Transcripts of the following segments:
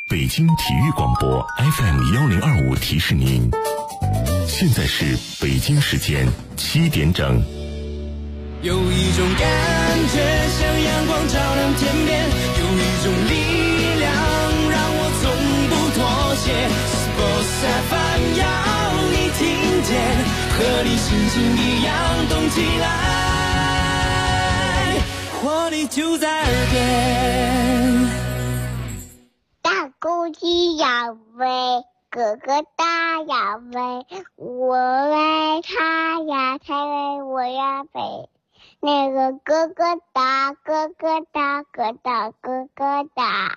北京体育广播 FM1025提示您，现在是北京时间7点整。 有一种感觉像阳光照亮天边，有一种力量让我从不妥协。Sports FM 要你听见，和你心情一样动起来，活力就在耳边。 大公鸡要飞，哥哥大要飞，我为他呀，他为我呀飞。那个哥哥大，哥哥大，哥大，哥哥大。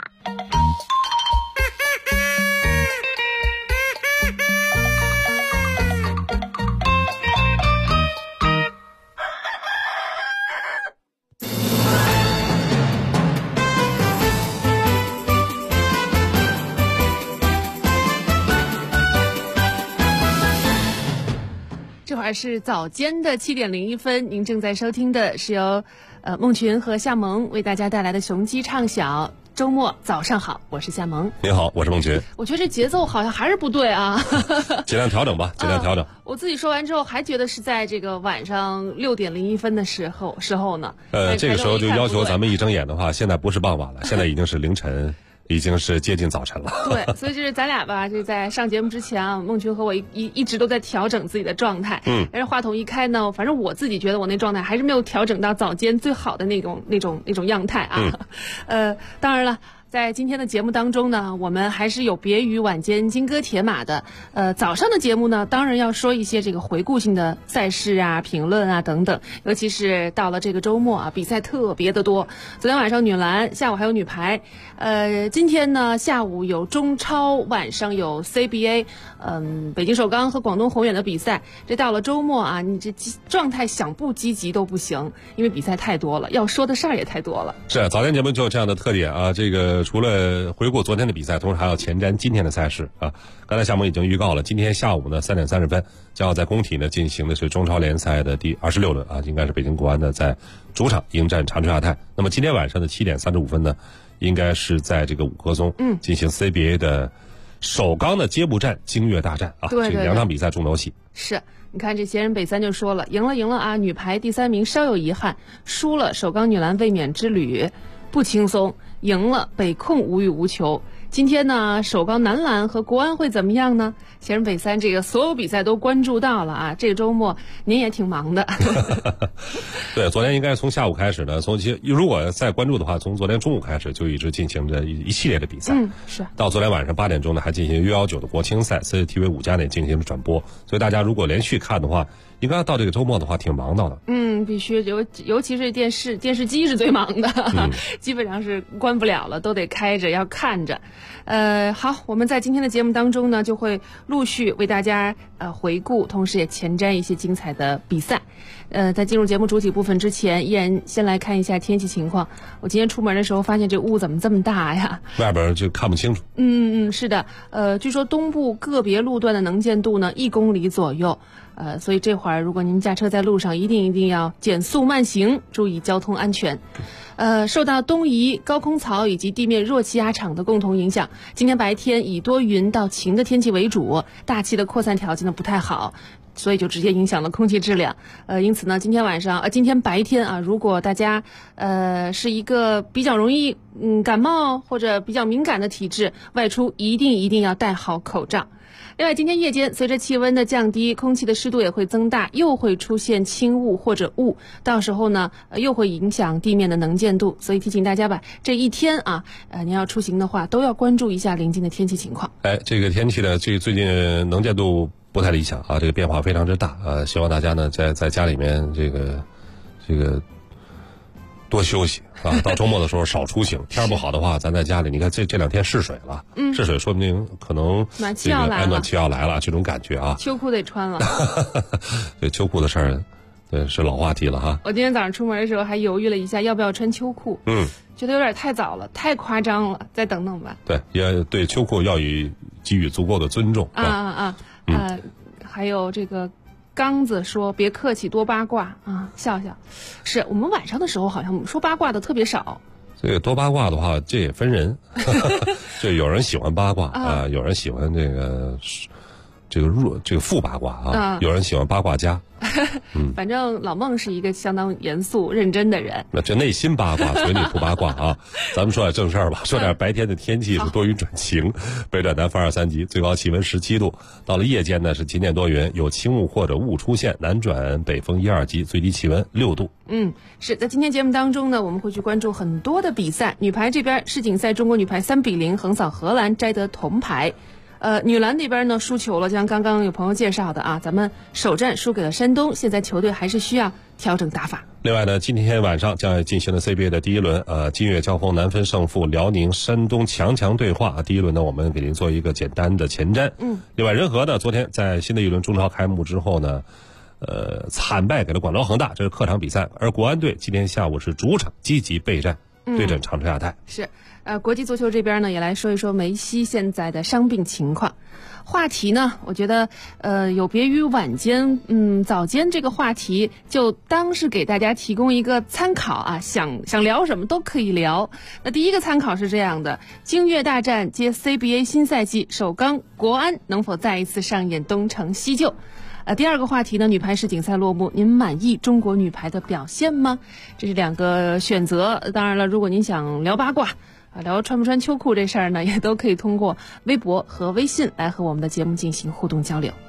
这会儿是早间的7点01分，您正在收听的是由孟群和夏萌为大家带来的雄鸡唱晓。周末早上好，我是夏萌。 您好，我是孟群。 我觉得这节奏好像还是不对啊， 尽量调整吧，尽量调整。 我自己说完之后，还觉得是在这个晚上6点01分的时候呢。 这个时候就要求咱们一睁眼的话，现在不是傍晚了，现在已经是凌晨。已经是接近早晨了。 对，所以就是咱俩吧，这在上节目之前啊，孟群和我一直都在调整自己的状态。但是话筒一开呢，反正我自己觉得我那状态还是没有调整到早间最好的那种样态啊。当然了。在今天的节目当中呢，我们还是有别于晚间金戈铁马的，早上的节目呢，当然要说一些这个回顾性的赛事啊、评论啊等等，尤其是到了这个周末啊，比赛特别的多。昨天晚上女篮，下午还有女排，今天呢下午有中超，晚上有 CBA， 北京首钢和广东宏远的比赛。这到了周末啊，你这状态想不积极都不行，因为比赛太多了，要说的事儿也太多了。 是，早间节目就有这样的特点啊，这个。除了回顾昨天的比赛，同时还要前瞻今天的赛事啊。刚才夏萌已经预告了，今天下午呢3点30分将要在工体呢进行的是中超联赛的第26轮啊，应该是北京国安呢在主场迎战长春亚泰。那么今天晚上的7点35分呢，应该是在这个五棵松进行 CBA 的首钢的接步战京粤大战啊， 对， 这2场比赛重头戏。 是。你看这闲人北三就说了，赢了啊，女排第3名稍有遗憾，输了首钢女篮卫冕之旅不轻松，赢了北控无欲无求。今天呢，首钢男篮和国安会怎么样呢？闲人北三这个所有比赛都关注到了啊，这个周末您也挺忙的。 对，昨天应该从下午开始呢，如果再关注的话，从昨天中午开始就一直进行着一系列的比赛。 是。到昨天晚上8点钟呢，还进行U19的国青赛 ，CCTV 5家呢进行了转播。所以大家如果连续看的话，应该到这个周末的话挺忙到的。 必须尤其是电视机是最忙的，基本上是关不了了，都得开着要看着。好，我们在今天的节目当中呢，就会陆续为大家回顾，同时也前瞻一些精彩的比赛。在进入节目主体部分之前，依然先来看一下天气情况。我今天出门的时候发现这雾怎么这么大呀？ 外边就看不清楚。 是的。据说东部个别路段的能见度呢1公里左右。所以这会儿如果您驾车在路上，一定要减速慢行，注意交通安全。受到东移、高空槽以及地面弱气压场的共同影响，今天白天以多云到晴的天气为主，大气的扩散条件呢不太好，所以就直接影响了空气质量。因此呢，今天白天啊，如果大家是一个比较容易感冒或者比较敏感的体质，外出一定要戴好口罩。另外，今天夜间随着气温的降低，空气的湿度也会增大，又会出现轻雾或者雾，到时候呢又会影响地面的能见度，所以提醒大家吧，这一天啊，您要出行的话，都要关注一下临近的天气情况。 这个天气呢，最近能见度不太理想啊，这个变化非常之大啊，希望大家呢在家里面这个多休息啊，到周末的时候少出行。天不好的话，咱在家里，你看这2天试水了，试水说不定可能暖气要来了，这种感觉啊。 秋裤得穿了。 对，秋裤的事儿，对，是老话题了哈。 我今天早上出门的时候还犹豫了一下，要不要穿秋裤。觉得有点太早了，太夸张了，再等等吧。 对，也对，秋裤要给予足够的尊重。 还有这个。刚子说别客气，多八卦啊，笑笑。是我们晚上的时候好像说八卦的特别少， 这个多八卦的话，这也分人，就有人喜欢八卦啊，有人喜欢这个富八卦啊，有人喜欢八卦家。 反正老孟是一个相当严肃认真的人。 那这内心八卦，嘴里不八卦啊。咱们说点正事儿吧，说点白天的天气是多云转晴，北转南风2、3级，最高气温17度。到了夜间呢是晴间多云，有轻雾或者雾出现，南转北风1、2级，最低气温6度。 是在今天节目当中呢，我们会去关注很多的比赛。女排这边世锦赛，中国女排3比0横扫荷兰，摘得铜牌。女篮那边呢输球了，就像刚刚有朋友介绍的啊，咱们首战输给了山东，现在球队还是需要调整打法。 另外呢，今天晚上将要进行的 CBA 的第一轮，金越交锋难分胜负，辽宁山东强对话。第一轮呢，我们给您做一个简单的前瞻。另外，人和呢，昨天在新的一轮中超开幕之后呢，惨败给了广州恒大，这是客场比赛，而国安队今天下午是主场积极备战，对阵长春亚泰。 是。国际足球这边呢，也来说一说梅西现在的伤病情况。话题呢，我觉得有别于晚间，早间这个话题就当是给大家提供一个参考啊，想聊什么都可以聊。那第一个参考是这样的：京粤大战接 CBA 新赛季首钢，国安能否再一次上演东成西就？第二个话题呢，女排世锦赛落幕，您满意中国女排的表现吗？这是两个选择。当然了，如果您想聊八卦聊穿不穿秋裤这事儿呢，也都可以通过微博和微信来和我们的节目进行互动交流。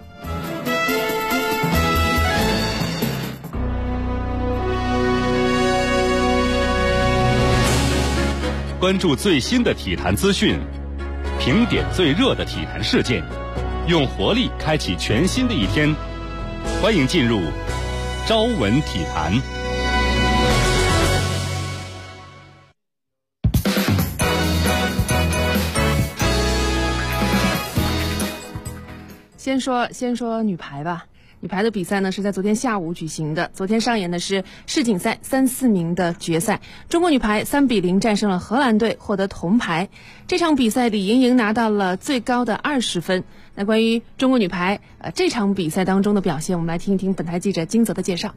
关注最新的体坛资讯，评点最热的体坛事件，用活力开启全新的一天。欢迎进入朝闻体坛。 先说女排吧。女排的比赛呢是在昨天下午举行的。昨天上演的是世锦赛3、4名的决赛，中国女排3比0战胜了荷兰队，获得铜牌。这场比赛李盈莹拿到了最高的20分。那关于中国女排这场比赛当中的表现，我们来听一听本台记者金泽的介绍。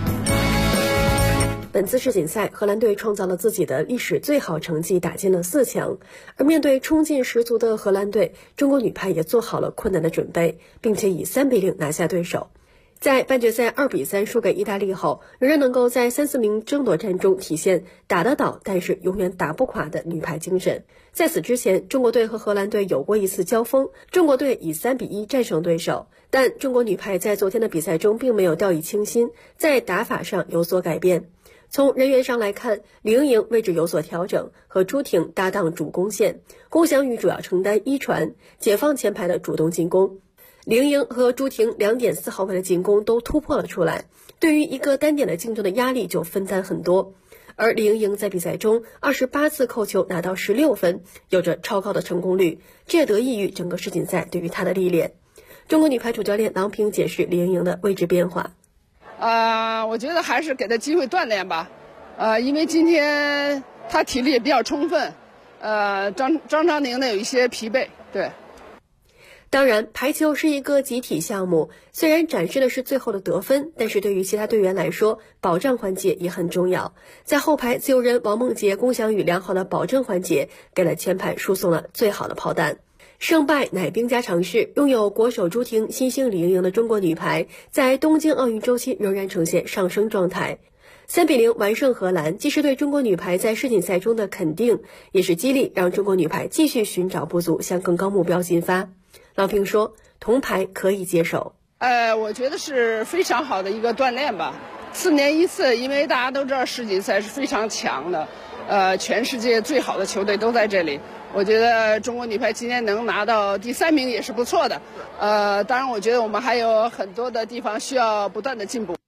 本次世锦赛，荷兰队创造了自己的历史最好成绩，打进了4强。而面对冲劲十足的荷兰队，中国女排也做好了困难的准备，并且以3比0拿下对手。在半决赛2比3输给意大利后，仍然能够在3、4名争夺战中体现打得倒，但是永远打不垮的女排精神。在此之前，中国队和荷兰队有过一次交锋，中国队以3比1战胜对手，但中国女排在昨天的比赛中并没有掉以轻心，在打法上有所改变。从人员上来看，李盈莹位置有所调整，和朱婷搭档主攻线，龚翔宇主要承担一传，解放前排的主动进攻。李盈莹和朱婷2点4号位的进攻都突破了出来，对于一个单点的竞争的压力就分担很多。而李盈莹在比赛中28次扣球拿到16分，有着超高的成功率，这也得益于整个世锦赛对于她的历练。中国女排主教练郎平解释李盈莹的位置变化。 我觉得还是给他机会锻炼吧，因为今天他体力也比较充分，张常宁呢有一些疲惫，对。 当然，排球是一个集体项目，虽然展示的是最后的得分，但是对于其他队员来说，保障环节也很重要。在后排，自由人王梦洁、龚翔宇良好的保证环节，给了前排输送了最好的炮弹。胜败乃兵家常事，拥有国手朱婷、新星李盈莹的中国女排，在东京奥运周期仍然呈现上升状态。3比0完胜荷兰，既是对中国女排在世锦赛中的肯定，也是激励让中国女排继续寻找不足，向更高目标进发。郎平说，铜牌可以接受。 我觉得是非常好的一个锻炼吧。4年一次，因为大家都知道世锦赛是非常强的，全世界最好的球队都在这里。我觉得中国女排今天能拿到第3名也是不错的。当然我觉得我们还有很多的地方需要不断的进步。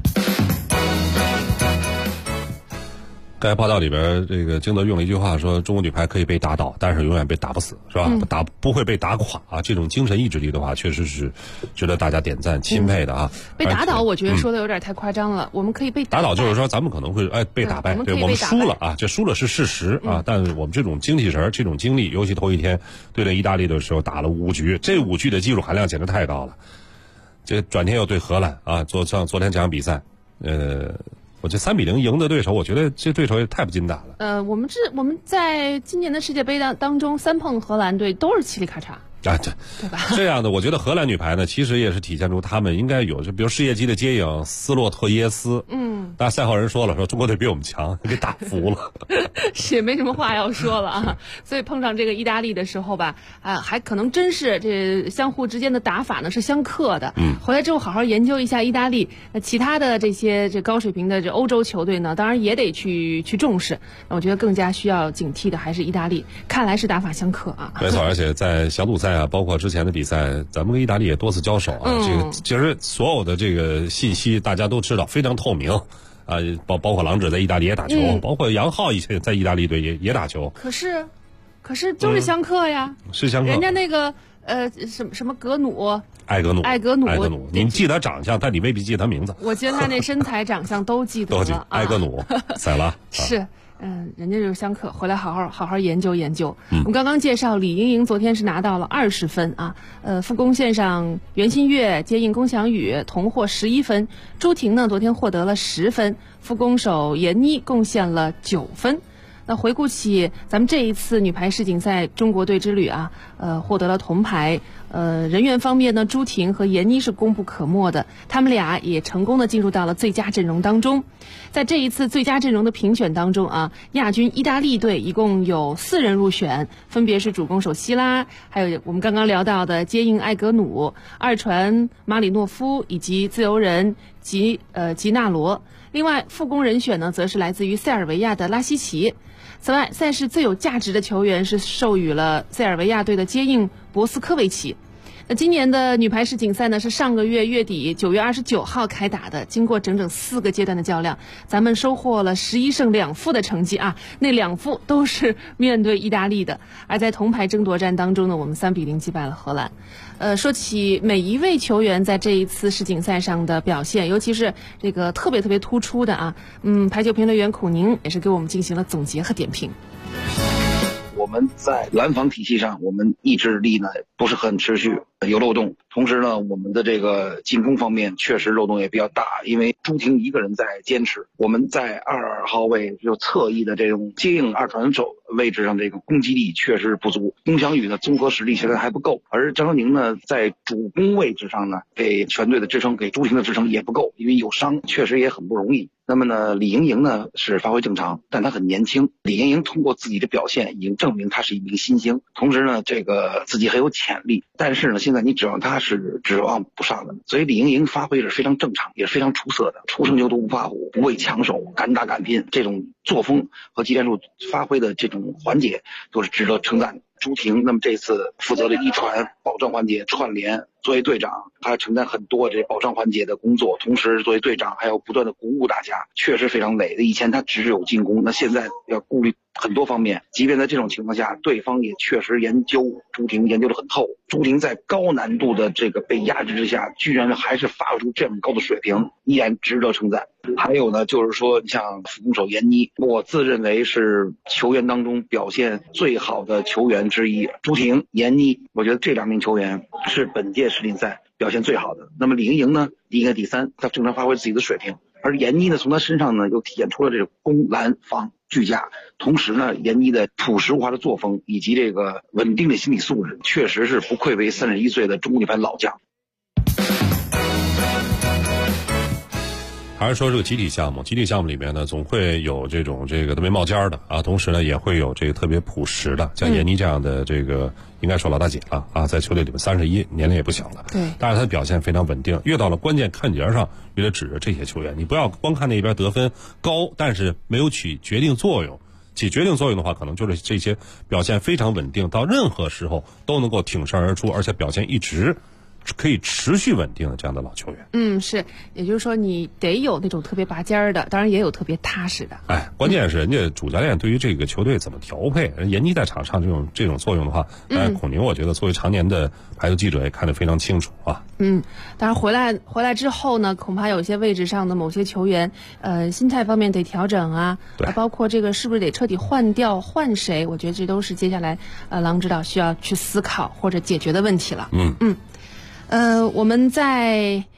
刚才报道里边，这个金泽用了一句话说，中国女排可以被打倒，但是永远被打不死，是吧？不会被打垮啊！这种精神意志力的话，确实是值得大家点赞钦佩的啊。 被打倒，我觉得说的有点太夸张了。我们可以被打倒，就是说咱们可能会被打败，对，我们输了啊，这输了是事实啊。但是我们这种精气神、这种精力，尤其头一天对阵意大利的时候打了5局，这5局的技术含量简直太高了。这转天又对荷兰啊，昨天这场比赛， 我这3比0赢的对手，我觉得这对手也太不经打了。 我们在今年的世界杯当中3碰荷兰队都是嘁里咔嚓。 啊， 对吧？ 这样的，我觉得荷兰女排呢，其实也是体现出他们应该有，就比如世界级的接应斯洛特耶斯，但赛后人说了，说中国队比我们强，给打服了， 是也没什么话要说了啊。所以碰上这个意大利的时候吧，还可能真是这相互之间的打法呢是相克的。回来之后好好研究一下意大利，其他的这些高水平的欧洲球队呢，当然也得去重视。我觉得更加需要警惕的还是意大利，看来是打法相克啊。 没错，而且在小组赛啊，包括之前的比赛，咱们跟意大利也多次交手啊。这个其实所有的这个信息大家都知道，非常透明啊。包括郎指在意大利也打球，包括杨浩以前在意大利队也打球。 可是就是相克呀， 是相克。 人家那个什么艾格努， 你记得长相，但你未必记得他名字。 我记得他那身材长相都记得了。 艾格努，塞拉是。人家就是相克，回来好好研究研究。我们刚刚介绍李盈莹昨天是拿到了20分啊，复攻线上袁心玥接应龚翔宇同获11分，朱婷呢昨天获得了10分，副攻手闫妮贡献了9分。那回顾起咱们这一次女排世锦赛中国队之旅啊，获得了铜牌。人员方面呢，朱婷和闫妮是功不可没的，他们俩也成功的进入到了最佳阵容当中。在这一次最佳阵容的评选当中啊，亚军意大利队一共有4人入选，分别是主攻手希拉，还有我们刚刚聊到的接应艾格努、二传马里诺夫以及自由人吉纳罗。另外副攻人选呢，则是来自于塞尔维亚的拉希奇。此外，赛事最有价值的球员是授予了塞尔维亚队的接应博斯科维奇。那今年的女排世锦赛呢，是上个月月底9月29号开打的，经过整整4个阶段的较量，咱们收获了11胜2负的成绩啊，那2负都是面对意大利的。而在铜牌争夺战当中呢，我们3比0击败了荷兰。说起每一位球员在这一次世锦赛上的表现，尤其是这个特别突出的啊，排球评论员苦宁也是给我们进行了总结和点评。 我们在拦防体系上，我们意志力呢不是很持续，有漏洞。同时呢，我们的这个进攻方面确实漏洞也比较大，因为朱婷一个人在坚持。我们在2号位就侧翼的这种接应二传手位置上，这个攻击力确实不足。龚翔宇的综合实力现在还不够，而张常宁呢在主攻位置上呢，给全队的支撑，给朱婷的支撑也不够，因为有伤，确实也很不容易。那么呢，李盈莹呢是发挥正常，但她很年轻。李盈莹通过自己的表现已经证明她是一名新星，同时呢，这个自己很有潜力。但是呢，现在你指望她是指望不上的。所以李盈莹发挥是非常正常，也是非常出色的。初生牛犊不怕虎，不畏强手，敢打敢拼，这种作风和技战术发挥的这种环节都是值得称赞的。朱婷那么这次负责了一传保障环节串联，作为队长他承担很多这保障环节的工作，同时作为队长还要不断的鼓舞大家，确实非常累的。以前他只有进攻，那现在要顾虑很多方面。即便在这种情况下，对方也确实研究朱婷研究得很透。朱婷在高难度的这个被压制之下，居然还是发挥出这么高的水平，依然值得称赞。还有呢，就是说像副攻手闫妮，我自认为是球员当中表现最好的球员之一。朱婷、闫妮，我觉得这2名球员是本届世锦赛表现最好的。那么李盈莹呢，应该第3，她正常发挥自己的水平。而闫妮呢，从她身上呢又体现出了这个攻拦防俱佳，同时呢，闫妮的朴实无华的作风以及这个稳定的心理素质，确实是不愧为31岁的中国女排老将。 还是说这个集体项目里面呢，总会有这个特别冒尖的啊，同时呢也会有这个特别朴实的，像闫妮这样的这个应该说老大姐了啊，在球队里面31，年龄也不小了。 对， 但是她的表现非常稳定，越到了关键看节上，越得指着这些球员，你不要光看那边得分高，但是没有起决定作用。起决定作用的话，可能就是这些表现非常稳定，到任何时候都能够挺身而出，而且表现一直可以持续稳定的这样的老球员。 是，也就是说你得有那种特别拔尖儿的，当然也有特别踏实的。 关键是人家主教练对于这个球队怎么调配，闫妮在场上这种作用的话，孔宁我觉得作为常年的排球记者也看得非常清楚啊。 当然回来之后呢，恐怕有些位置上的某些球员，心态方面得调整啊，包括这个是不是得彻底换谁，我觉得这都是接下来郎指导需要去思考或者解决的问题了。我们在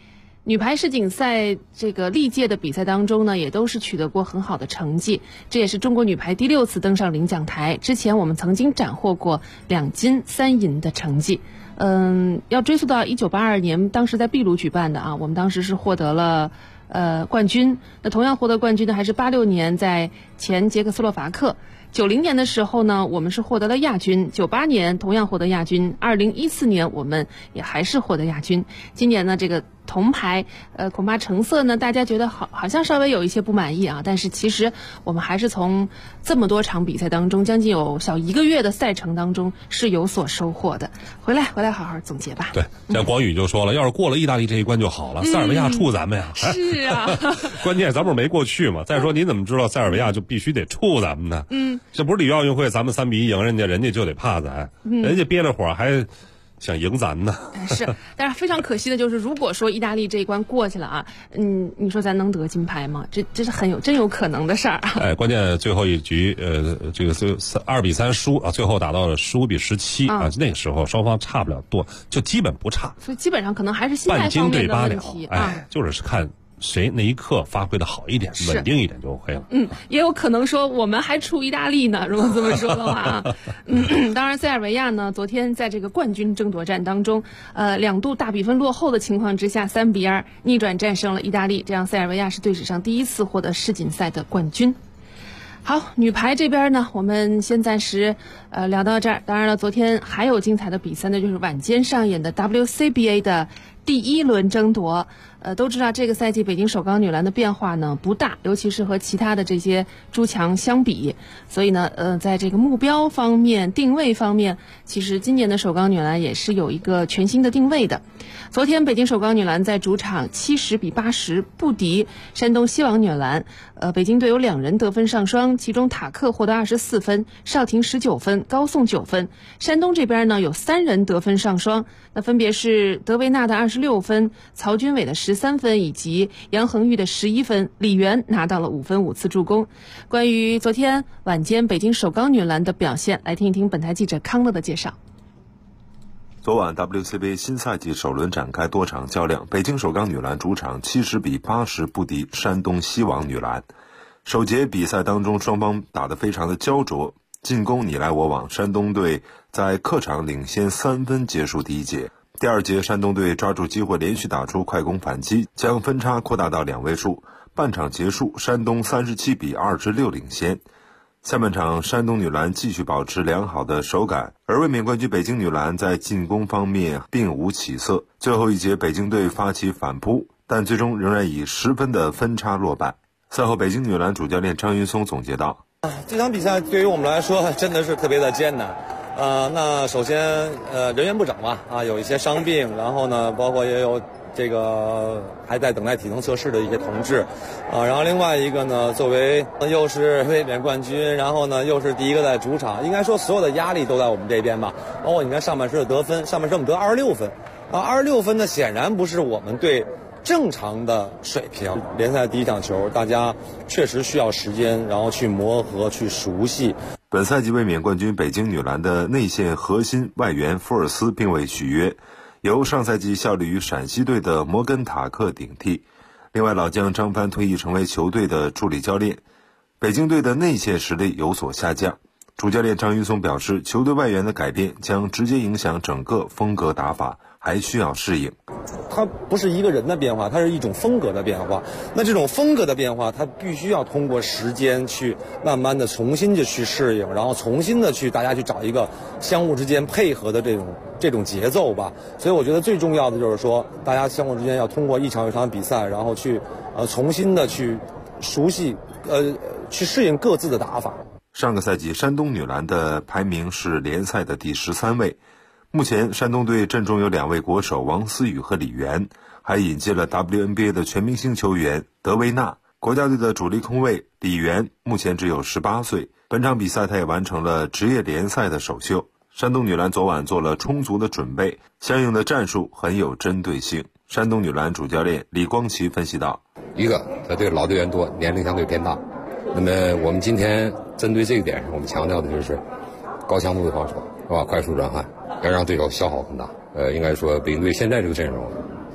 女排世锦赛这个历届的比赛当中呢，也都是取得过很好的成绩，这也是中国女排第6次登上领奖台。之前我们曾经斩获过2金3银的成绩。要追溯到1982年，当时在秘鲁举办的啊，我们当时是获得了冠军。那同样获得冠军的还是86年在前捷克斯洛伐克。90年的时候呢，我们是获得了亚军；98年同样获得亚军；2014年我们也还是获得亚军。今年呢，这个铜牌，恐怕成色呢，大家觉得好像稍微有一些不满意啊。但是其实我们还是从这么多场比赛当中，将近有小1个月的赛程当中是有所收获的。回来好好总结吧。 对，像广宇就说了，要是过了意大利这一关就好了，塞尔维亚怵咱们呀。 是啊， 关键咱不是没过去嘛。再说您怎么知道塞尔维亚就必须得怵咱们呢？这不是里约奥运会咱们3-1赢人家就得怕咱，人家憋着火还想赢咱呢。 是，但是非常可惜的就是，如果说意大利这一关过去了啊，你说咱能得金牌吗？这是真有可能的事儿啊。 关键最后一局，这个2-3输啊，最后打到了15比17啊，那个时候双方差不了多，就基本不差。 所以基本上可能还是心态方面的问题啊， 就是看谁那一刻发挥的好一点，稳定一点就 OK 了。 也有可能说我们还怵意大利呢，如果这么说的话啊。当然塞尔维亚呢，昨天在这个冠军争夺战当中，2度大比分落后的情况之下，3比2逆转战胜了意大利，这样塞尔维亚是队史上第1次获得世锦赛的冠军。好，女排这边呢，我们先暂时聊到这儿。当然了，昨天还有精彩的比赛呢，就是晚间上演的 WCBA 的第1轮争夺。都知道这个赛季北京首钢女篮的变化呢不大，尤其是和其他的这些诸强相比，所以呢在这个目标方面、定位方面，其实今年的首钢女篮也是有一个全新的定位的。昨天北京首钢女篮在主场70比80不敌山东西网女篮，北京队有2人得分上双，其中塔克获得24分，邵婷19分，高颂9分。山东这边呢有3人得分上双，那分别是德维纳的26分，曹军伟的13分，以及杨恒玉的11分，李媛拿到了5分5次助攻。关于昨天晚间北京首钢女篮的表现，来听一听本台记者康乐的介绍。 昨晚 WCBA 新赛季首轮展开多场较量，北京首钢女篮主场70比80不敌山东西网女篮。首节比赛当中，双方打得非常的焦灼，进攻你来我往，山东队在客场领先3分结束第1节。第2节，山东队抓住机会连续打出快攻反击，将分差扩大到2位数。半场结束，山东37比26领先。下半场，山东女篮继续保持良好的手感，而卫冕冠军北京女篮在进攻方面并无起色。最后一节，北京队发起反扑，但最终仍然以10分的分差落败。赛后，北京女篮主教练张云松总结道： 这场比赛对于我们来说真的是特别的艰难。那首先人员不整嘛，有一些伤病，然后呢包括也有这个还在等待体能测试的一些同志然后另外一个呢，作为又是卫冕冠军，然后呢又是第1个在主场，应该说所有的压力都在我们这边吧。包括你看上半时的得分，上半时我们得26分26分呢显然不是我们队正常的水平。联赛第1场球，大家确实需要时间，然后去磨合，去熟悉。 本赛季卫冕冠军北京女篮的内线核心外援福尔斯并未续约，由上赛季效力于陕西队的摩根塔克顶替。另外，老将张帆退役成为球队的助理教练，北京队的内线实力有所下降。主教练张云松表示，球队外援的改变将直接影响整个风格打法，还需要适应。 它不是一个人的变化，它是一种风格的变化。那这种风格的变化，它必须要通过时间去慢慢的重新的去适应，然后重新的去大家去找一个相互之间配合的这种节奏吧。所以我觉得最重要的就是说，大家相互之间要通过一场一场比赛，然后去重新的去熟悉去适应各自的打法。 上个赛季山东女篮的排名是联赛的第13位。目前山东队阵中有2位国手王思雨和李媛，还引进了 WNBA 的全明星球员德维纳。国家队的主力控卫李媛目前只有18岁，本场比赛他也完成了职业联赛的首秀。山东女篮昨晚做了充足的准备，相应的战术很有针对性。山东女篮主教练李光奇分析道： 一个他对老队员多，年龄相对偏大，那么我们今天针对这个点上，我们强调的就是高强度的防守，是吧？快速转换，要让对手消耗很大。应该说北京队现在这个阵容，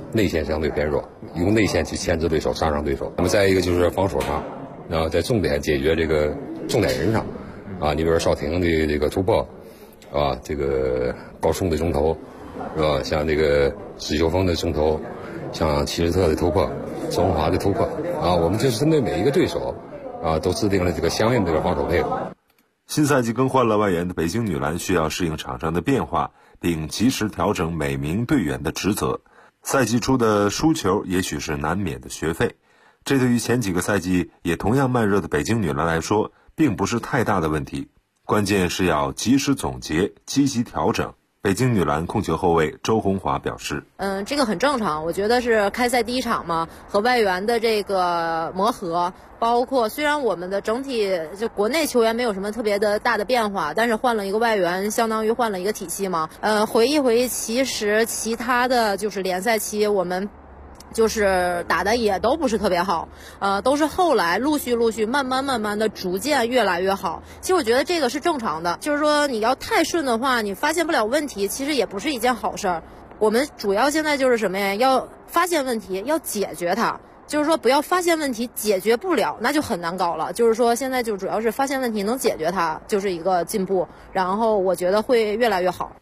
内线相对偏弱，用内线去牵制对手、杀伤对手。那么再一个就是防守上，然后在重点解决这个重点人上，啊，你比如说邵婷的这个突破，啊，这个高松的中投，是吧？像这个史秀峰的中投，像齐士特的突破，周文华的突破，啊，我们就是针对每一个对手，啊，都制定了这个相应的这个防守配合。 新赛季更换了外援的北京女篮需要适应场上的变化，并及时调整每名队员的职责。赛季初的输球也许是难免的学费，这对于前几个赛季也同样慢热的北京女篮来说，并不是太大的问题。关键是要及时总结，积极调整。北京女篮控球后卫周红华表示， 这个很正常，我觉得是开赛第一场嘛，和外援的这个磨合，包括虽然我们的整体就国内球员没有什么特别的大的变化，但是换了一个外援，相当于换了一个体系嘛。回忆，其实其他的就是联赛期我们就是打的也都不是特别好，都是后来陆续慢慢的逐渐越来越好。其实我觉得这个是正常的，就是说你要太顺的话，你发现不了问题，其实也不是一件好事儿。我们主要现在就是什么呀？要发现问题，要解决它。就是说不要发现问题解决不了，那就很难搞了。就是说现在就主要是发现问题能解决它，就是一个进步，然后我觉得会越来越好。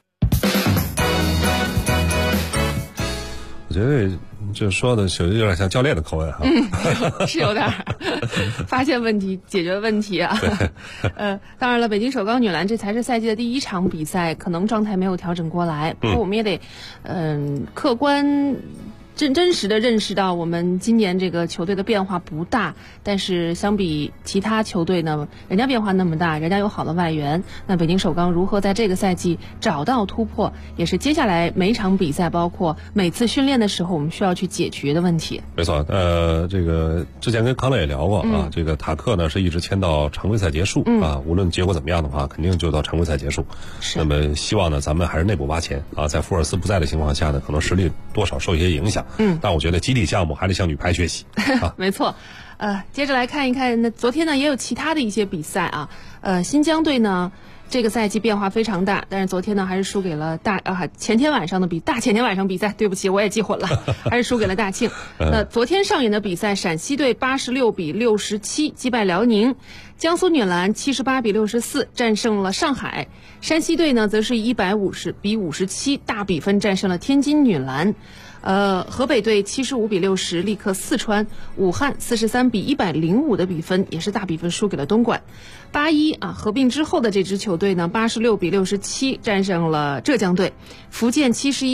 我觉得这说的有点像教练的口吻哈。 是有点发现问题解决问题啊。当然了，北京首钢女篮这才是赛季的第一场比赛，可能状态没有调整过来，不过我们也得客观真实的认识到，我们今年这个球队的变化不大，但是相比其他球队呢，人家变化那么大，人家有好的外援。那北京首钢如何在这个赛季找到突破，也是接下来每场比赛，包括每次训练的时候，我们需要去解决的问题。 没错，这个之前跟康乐也聊过啊，这个塔克呢是一直签到常规赛结束啊，无论结果怎么样的话，肯定就到常规赛结束。那么希望呢，咱们还是内部挖潜啊，在福尔斯不在的情况下呢，可能实力多少受一些影响。但我觉得集体项目还得向女排学习啊。 没错，接着来看一看，那昨天呢也有其他的一些比赛啊，新疆队呢这个赛季变化非常大，但是昨天呢还是输给了前天晚上比赛，对不起我也记混了，还是输给了大庆。那昨天上演的比赛，陕西队86-67击败辽宁，江苏女篮78-64战胜了上海，山西队呢则是150-57大比分战胜了天津女篮。河北队75-60力克四川，武汉43-105的比分也是大比分输给了东莞。81合并之后的这支球队呢86-67战胜了浙江队，福建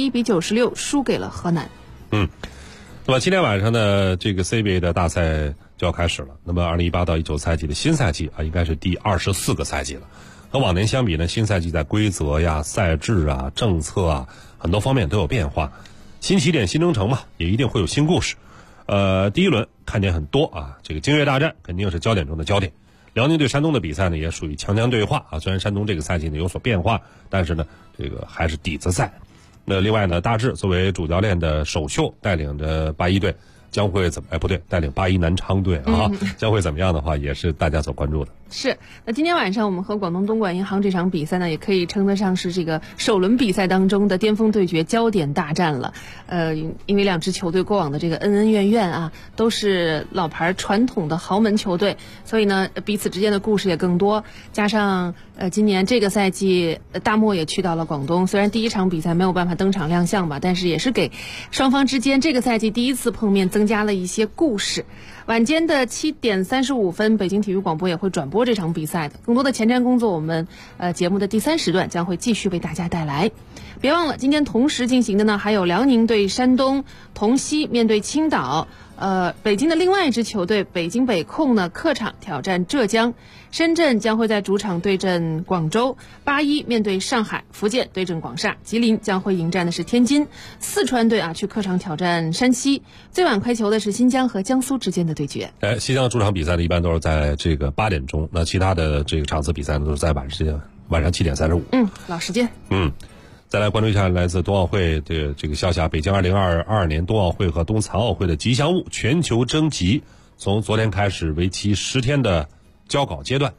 71-96输给了河南。 那么今天晚上呢，这个 CBA 的大赛就要开始了。那么2018-19赛季的新赛季应该是第24个赛季了。和往年相比呢，新赛季在规则呀、赛制啊、政策啊很多方面都有变化。新起点新征程嘛，也一定会有新故事。第一轮看点很多啊，这个京粤大战肯定是焦点中的焦点。辽宁对山东的比赛呢，也属于强强对话啊。虽然山东这个赛季呢有所变化，但是呢，这个还是底子在。那另外呢，大致作为主教练的首秀，带领着81队将会怎么？带领81南昌队啊，将会怎么样的话，也是大家所关注的。 是，那今天晚上我们和广东东莞银行这场比赛呢，也可以称得上是这个首轮比赛当中的巅峰对决、焦点大战了。因为两支球队过往的这个恩恩怨怨啊，都是老牌传统的豪门球队，所以呢，彼此之间的故事也更多。加上今年这个赛季大漠也去到了广东，虽然第一场比赛没有办法登场亮相吧，但是也是给双方之间这个赛季第一次碰面增加了一些故事。晚间的7点35分，北京体育广播也会转播这场比赛的。更多的前瞻工作，我们节目的第3时段将会继续为大家带来。别忘了，今天同时进行的呢，还有辽宁对山东，同曦面对青岛。北京的另外一支球队北京北控呢，客场挑战浙江，深圳将会在主场对阵广州，81面对上海，福建对阵广厦，吉林将会迎战的是天津，四川队去客场挑战山西，最晚快球的是新疆和江苏之间的对决。 新疆主场比赛呢一般都是在这个8点钟，那其他的这个场次比赛呢都是在晚上7点35。 老时间。 再来关注一下来自冬奥会的这个消息啊，北京2022年冬奥会和冬残奥会的吉祥物全球征集从昨天开始为期10天的交稿阶段。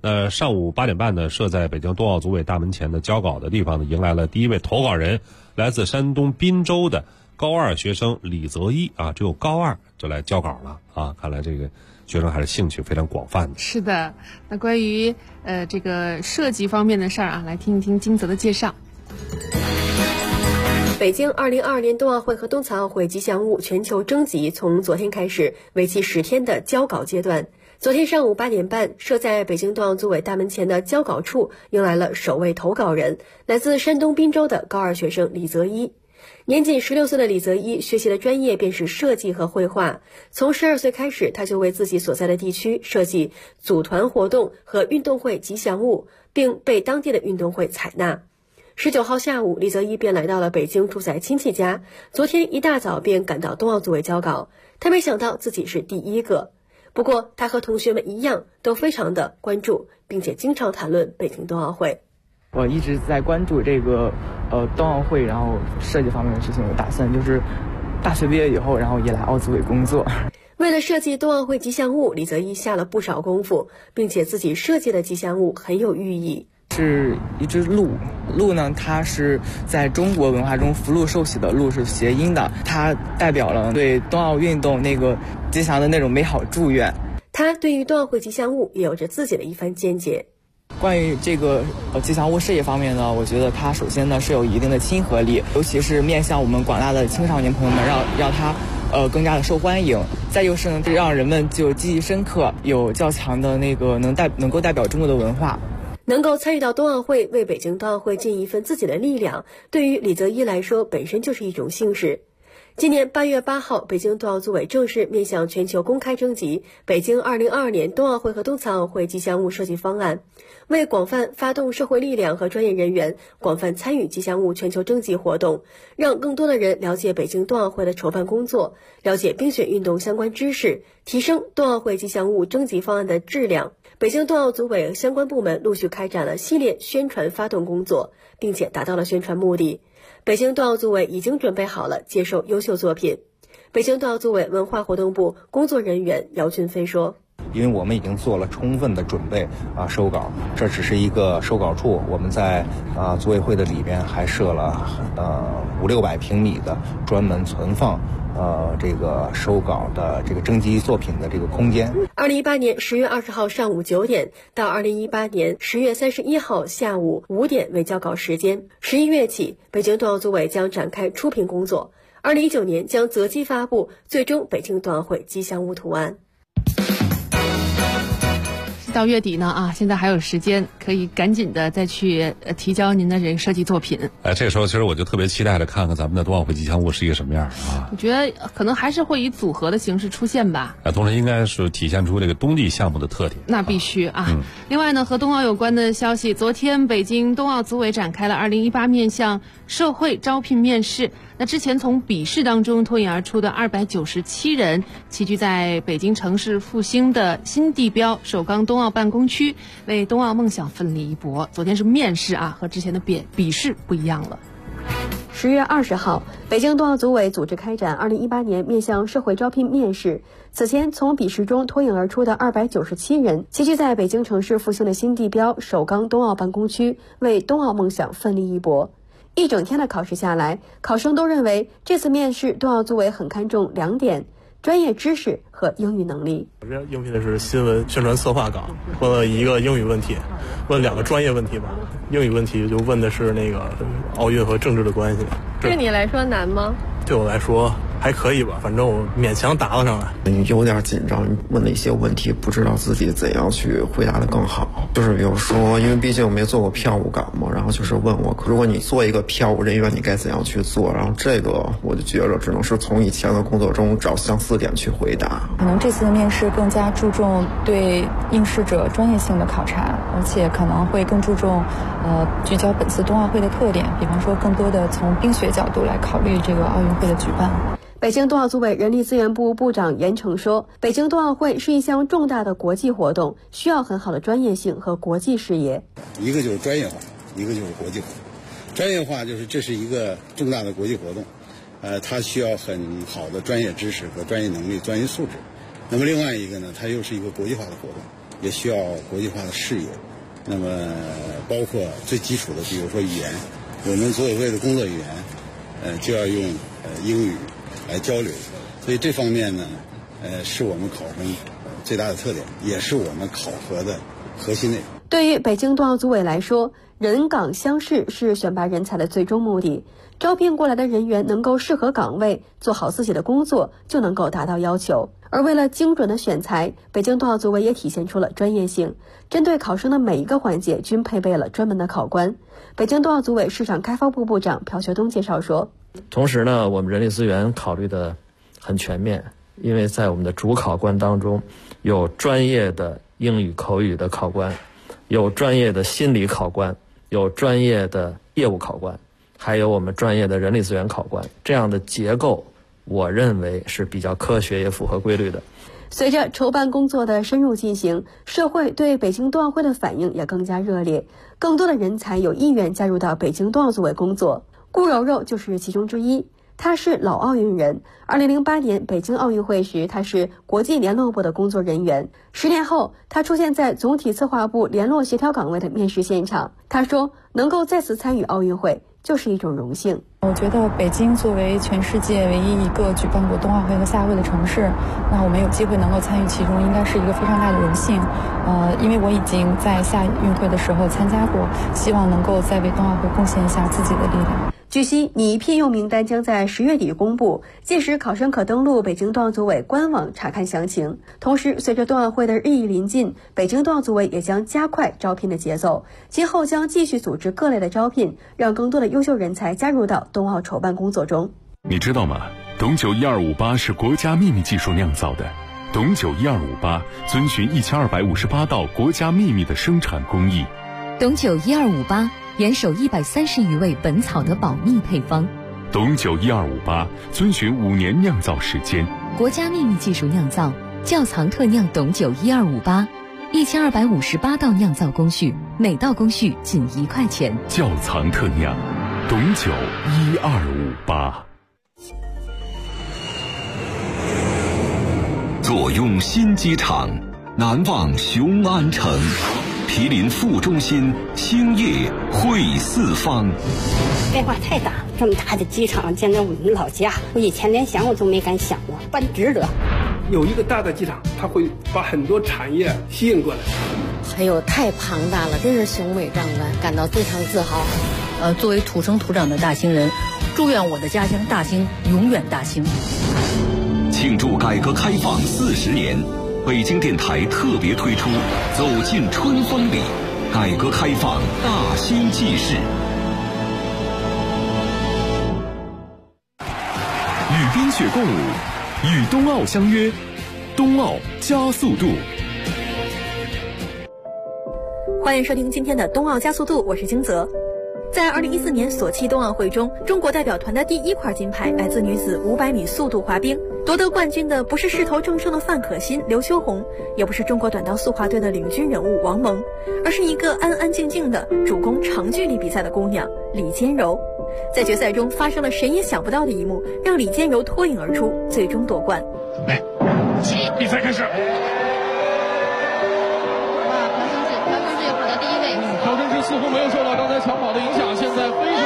上午8点半呢，设在北京冬奥组委大门前的交稿的地方呢，迎来了第一位投稿人，来自山东滨州的高2学生李泽一啊，只有高2就来交稿了啊，看来这个学生还是兴趣非常广泛的。 是的，那关于这个设计方面的事儿啊，来听一听金泽的介绍。 北京2022年冬奥会和冬残奥会吉祥物全球征集从昨天开始，为期10天的交稿阶段。昨天上午8点半，设在北京冬奥组委大门前的交稿处迎来了首位投稿人，来自山东滨州的高2学生李泽一。年仅16岁的李泽一学习的专业便是设计和绘画，从12岁开始，他就为自己所在的地区设计组团活动和运动会吉祥物，并被当地的运动会采纳。19号下午，李泽一便来到了北京住在亲戚家，昨天一大早便赶到冬奥组委交稿，他没想到自己是第一个。不过他和同学们一样，都非常的关注，并且经常谈论北京冬奥会。 我一直在关注这个冬奥会，然后设计方面的事情，我打算就是大学毕业以后，然后也来奥组委工作。 为了设计冬奥会吉祥物，李泽一下了不少功夫，并且自己设计的吉祥物很有寓意。 是一只鹿，鹿呢，它是在中国文化中福禄寿喜的鹿是谐音的，它代表了对冬奥运动那个吉祥的那种美好祝愿。 他对于冬奥会吉祥物也有着自己的一番见解。 关于这个吉祥物设计方面呢，我觉得它首先呢是有一定的亲和力，尤其是面向我们广大的青少年朋友们，让它更加的受欢迎。再就是呢，让人们就记忆深刻，有较强的那个能够代表中国的文化。 能够参与到冬奥会，为北京冬奥会尽一份自己的力量，对于李泽一来说本身就是一种幸事。今年8月8号，北京冬奥组委正式面向全球公开征集北京2022年冬奥会和冬残奥会吉祥物设计方案，为广泛发动社会力量和专业人员广泛参与吉祥物全球征集活动，让更多的人了解北京冬奥会的筹办工作，了解冰雪运动相关知识，提升冬奥会吉祥物征集方案的质量。北京冬奥组委相关部门陆续开展了系列宣传发动工作，并且达到了宣传目的。北京冬奥组委已经准备好了接受优秀作品。北京冬奥组委文化活动部工作人员姚俊飞说， 因为我们已经做了充分的准备收稿，这只是一个收稿处，我们在组委会的里边还设了500-600平米的专门存放这个收稿的这个征集作品的这个空间。 2018年10月20号上午9点到2018年10月31号下午5点为交稿时间。11月起，北京冬奥组委将展开初评工作，2019年将择机发布最终北京冬奥会吉祥物图案。 到月底呢现在还有时间，可以赶紧的再去提交您的这个设计作品。 这时候其实我就特别期待着看看咱们的冬奥会吉祥物是一个什么样啊！ 我觉得可能还是会以组合的形式出现吧。 同时应该是体现出这个冬季项目的特点。 那必须另外呢，和冬奥有关的消息，昨天北京冬奥组委展开了2018面向社会招聘面试。那之前从笔试当中脱颖而出的297人，齐聚在北京城市复兴的新地标首钢冬奥办公区，为冬奥梦想奋力一搏。昨天是面试和之前的笔试不一样了。 10月20号，北京冬奥组委组织开展2018年面向社会招聘面试。此前从笔试中脱颖而出的297人，齐聚在北京城市复兴的新地标首钢冬奥办公区，为冬奥梦想奋力一搏。一整天的考试下来，考生都认为这次面试冬奥组委很看重2点：专业知识和英语能力。 我这应聘的是新闻宣传策划岗，问了一个英语问题，问2个专业问题吧。英语问题就问的是那个奥运和政治的关系。 对你来说难吗？ 对我来说还可以吧，反正我勉强答了上来。 有点紧张，问了一些问题，不知道自己怎样去回答的更好。就是比如说，因为毕竟没做过票务岗嘛，然后就是问我，如果你做一个票务人员，你该怎样去做？然后这个我就觉得只能是从以前的工作中找相似点去回答。 可能这次的面试更加注重对应试者专业性的考察，而且可能会更注重聚焦本次冬奥会的特点，比方说更多的从冰雪角度来考虑这个奥运会的举办。 北京冬奥组委人力资源部部长严成说，北京冬奥会是一项重大的国际活动，需要很好的专业性和国际视野。 一个就是专业化，一个就是国际化。专业化就是这是一个重大的国际活动，它需要很好的专业知识和专业能力、专业素质。那么另外一个呢，它又是一个国际化的活动， 也需要国际化的视野。那么包括最基础的，比如说语言，我们组委会的工作语言，就要用英语来交流。所以这方面呢，是我们考生最大的特点，也是我们考核的核心内容。 对于北京冬奥组委来说，人岗乡试是选拔人才的最终目的。招聘过来的人员能够适合岗位，做好自己的工作，就能够达到要求。而为了精准的选材，北京冬奥组委也体现出了专业性，针对考生的每一个环节均配备了专门的考官。北京冬奥组委市场开发部部长朴学东介绍说， 同时呢，我们人力资源考虑的很全面，因为在我们的主考官当中，有专业的英语口语的考官，有专业的心理考官，有专业的业务考官，还有我们专业的人力资源考官，这样的结构我认为是比较科学也符合规律的。 随着筹办工作的深入进行，社会对北京冬奥会的反应也更加热烈，更多的人才有意愿加入到北京冬奥组委工作。顾柔柔就是其中之一，她是老奥运人。2008年北京奥运会时，她是国际联络部的工作人员。10年后，她出现在总体策划部联络协调岗位的面试现场。她说，能够再次参与奥运会就是一种荣幸。 我觉得北京作为全世界唯一一个举办过冬奥会和夏奥会的城市，那我们有机会能够参与其中，应该是一个非常大的荣幸。因为我已经在夏运会的时候参加过，希望能够再为冬奥会贡献一下自己的力量。 据悉，拟聘用名单将在10月底公布，届时考生可登录北京冬奥组委官网查看详情。同时，随着冬奥会的日益临近，北京冬奥组委也将加快招聘的节奏，今后将继续组织各类的招聘，让更多的优秀人才加入到冬奥筹办工作中。 你知道吗？董酒1258是国家秘密技术酿造的，董酒1258遵循1258道国家秘密的生产工艺。 董酒1258严守130余味本草的保密配方。 董酒1258遵循5年酿造时间， 国家秘密技术酿造，窖藏特酿董酒1258，1258道酿造工序，每道工序仅1块钱。 窖藏特酿，董酒1258。 坐拥新机场，难忘雄安城。毗邻副中心，兴业汇四方。 变化太大，这么大的机场，见到我们老家，我以前连想我都没敢想过，办值得。 有一个大的机场，它会把很多产业吸引过来。 还有太庞大了，真是雄伟壮观，感到非常自豪。 作为土生土长的大兴人，祝愿我的家乡大兴永远大兴。 庆祝改革开放40年。北京电台特别推出《走进春风里》，改革开放大兴纪事。 与冰雪共舞，与冬奥相约，冬奥加速度。 欢迎收听今天的冬奥加速度，我是金泽。在2014年索契冬奥会中，中国代表团的第1块金牌来自女子500米速度滑冰。夺得冠军的不是势头正盛的范可新、刘秋红，也不是中国短道速滑队的领军人物王蒙，而是一个安安静静的主攻长距离比赛的姑娘李坚柔。在决赛中发生了谁也想不到的一幕，让李坚柔脱颖而出，最终夺冠。 准备，比赛开始。 朴正志又跑到第1位。 朴正志似乎没有受到刚才抢跑的影响，现在非常。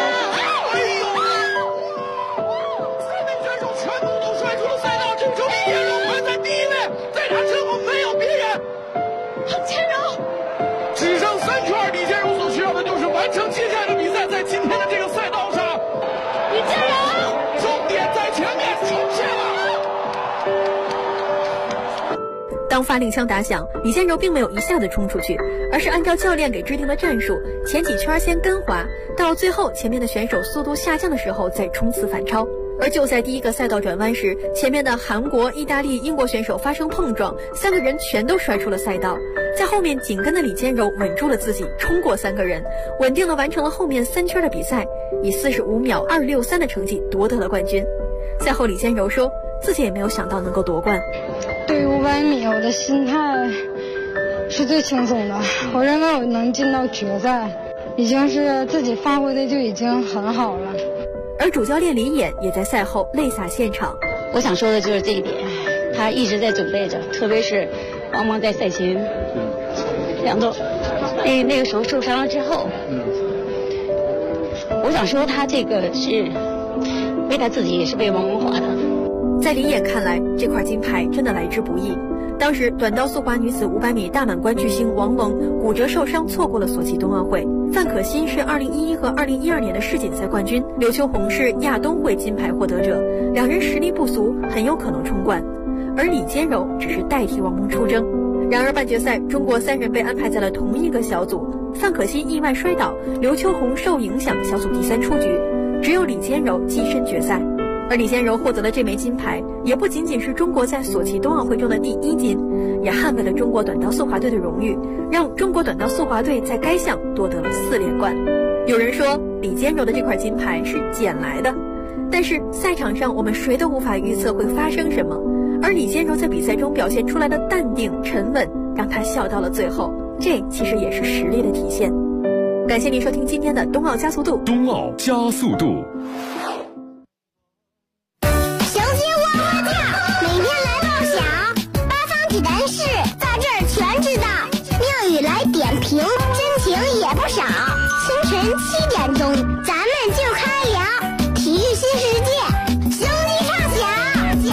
完成接下来的比赛，在今天的这个赛道上， 李坚柔， 终点在前面出现了。 当发令枪打响，李坚柔并没有一下子冲出去，而是按照教练给制定的战术，前几圈先跟滑，到最后前面的选手速度下降的时候再冲刺反超。而就在第一个赛道转弯时，前面的韩国、意大利、英国选手发生碰撞，3个人全都摔出了赛道。在后面紧跟的李坚柔稳住了自己，冲过3个人，稳定地完成了后面3圈的比赛，以45秒263的成绩夺得了冠军。赛后李坚柔说，自己也没有想到能够夺冠。 对于500米，我的心态是最轻松的，我认为我能进到决赛，已经是自己发挥的就已经很好了。 而主教练李演也在赛后泪洒现场。 我想说的就是这一点，他一直在准备着，特别是往往在赛前2周，那个时候受伤了之后，我想说他这个是为他自己，也是为王文华的。 在李演看来，这块金牌真的来之不易。当时短道速滑女子500米大满贯巨星王蒙骨折受伤，错过了索契冬奥会。范可新是2011和2012年的世锦赛冠军，刘秋红是亚冬会金牌获得者，两人实力不俗，很有可能冲冠。而李坚柔只是代替王蒙出征。然而半决赛，中国3人被安排在了同一个小组，范可新意外摔倒，刘秋红受影响，小组第3出局，只有李坚柔跻身决赛。而李坚柔获得了这枚金牌，也不仅仅是中国在索契冬奥会中的第1金，也捍卫了中国短道速滑队的荣誉，让中国短道速滑队在该项夺得了4连冠。有人说李坚柔的这块金牌是捡来的，但是赛场上我们谁都无法预测会发生什么，而李坚柔在比赛中表现出来的淡定沉稳，让他笑到了最后，这其实也是实力的体现。感谢您收听今天的冬奥加速度。 冬奥加速度。 点评真情也不少，清晨7点钟，咱们就开聊体育新世界，雄鸡唱响。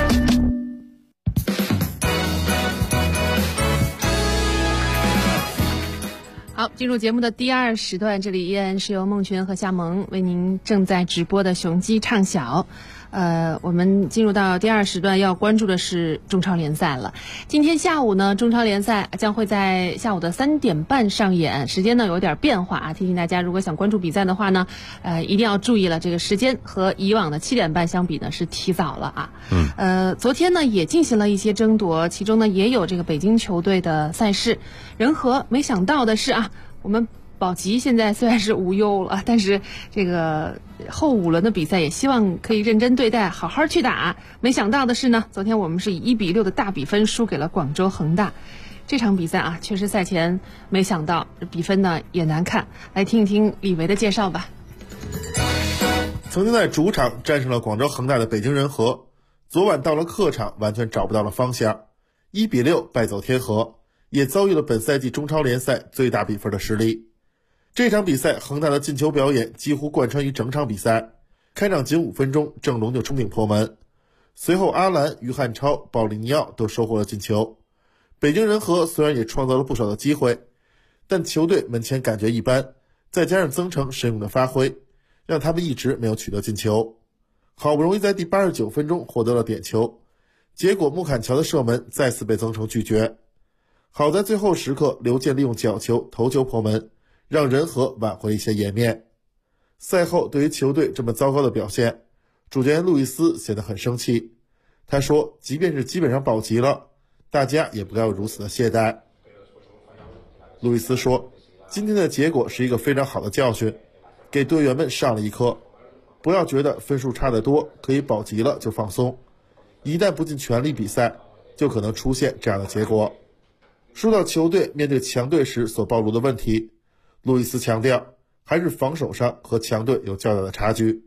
好，进入节目的第2时段，这里依然是由孟珣和夏萌为您正在直播的雄鸡唱晓。我们进入到第2时段，要关注的是中超联赛了。今天下午呢，中超联赛将会在下午的3点半上演，时间呢有点变化啊，提醒大家，如果想关注比赛的话呢，一定要注意了，这个时间和以往的7点半相比呢是提早了啊。昨天呢也进行了一些争夺，其中呢也有这个北京球队的赛事。人和没想到的是啊，我们保级现在虽然是无忧了，但是这个后5轮的比赛也希望可以认真对待，好好去打。没想到的是呢，昨天我们是以1-6的大比分输给了广州恒大。这场比赛啊，确实赛前没想到，比分呢也难看。来听一听李维的介绍吧。 曾经在主场战胜了广州恒大的北京人和，昨晚到了客场完全找不到了方向，1-6败走天河，也遭遇了本赛季中超联赛最大比分的失利。这场比赛恒大的进球表演几乎贯穿于整场比赛，开场仅5分钟，郑龙就冲顶破门，随后阿兰、于汉超、保利尼奥都收获了进球。北京人和虽然也创造了不少的机会，但球队门前感觉一般，再加上曾诚神勇的发挥，让他们一直没有取得进球。好不容易在第89分钟获得了点球，结果穆坎乔的射门再次被曾诚拒绝。好在最后时刻刘健利用角球头球破门，让人和挽回一些颜面。赛后对于球队这么糟糕的表现，主教练路易斯显得很生气。他说，即便是基本上保级了，大家也不该有如此的懈怠。路易斯说，今天的结果是一个非常好的教训，给队员们上了一课，不要觉得分数差得多可以保级了就放松，一旦不尽全力比赛，就可能出现这样的结果。说到球队面对强队时所暴露的问题，路易斯强调，还是防守上和强队有较大的差距。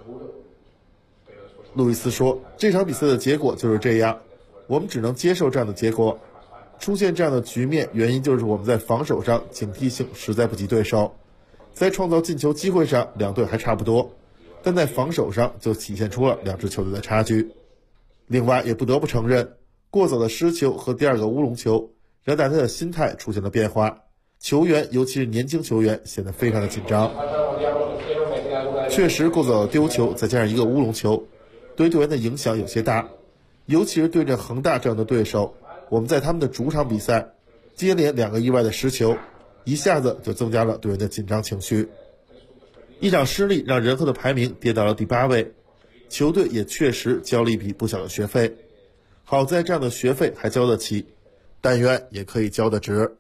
路易斯说，这场比赛的结果就是这样，我们只能接受这样的结果。出现这样的局面，原因就是我们在防守上警惕性实在不及对手，在创造进球机会上两队还差不多，但在防守上就体现出了两支球队的差距。另外也不得不承认，过早的失球和第2个乌龙球让大家的心态出现了变化，球员尤其是年轻球员显得非常的紧张。确实过早的丢球再加上一个乌龙球，对队员的影响有些大，尤其是对阵恒大这样的对手，我们在他们的主场比赛接连2个意外的失球，一下子就增加了队员的紧张情绪。一场失利让人和的排名跌到了第8位，球队也确实交了一笔不小的学费，好在这样的学费还交得起，但愿也可以交得值。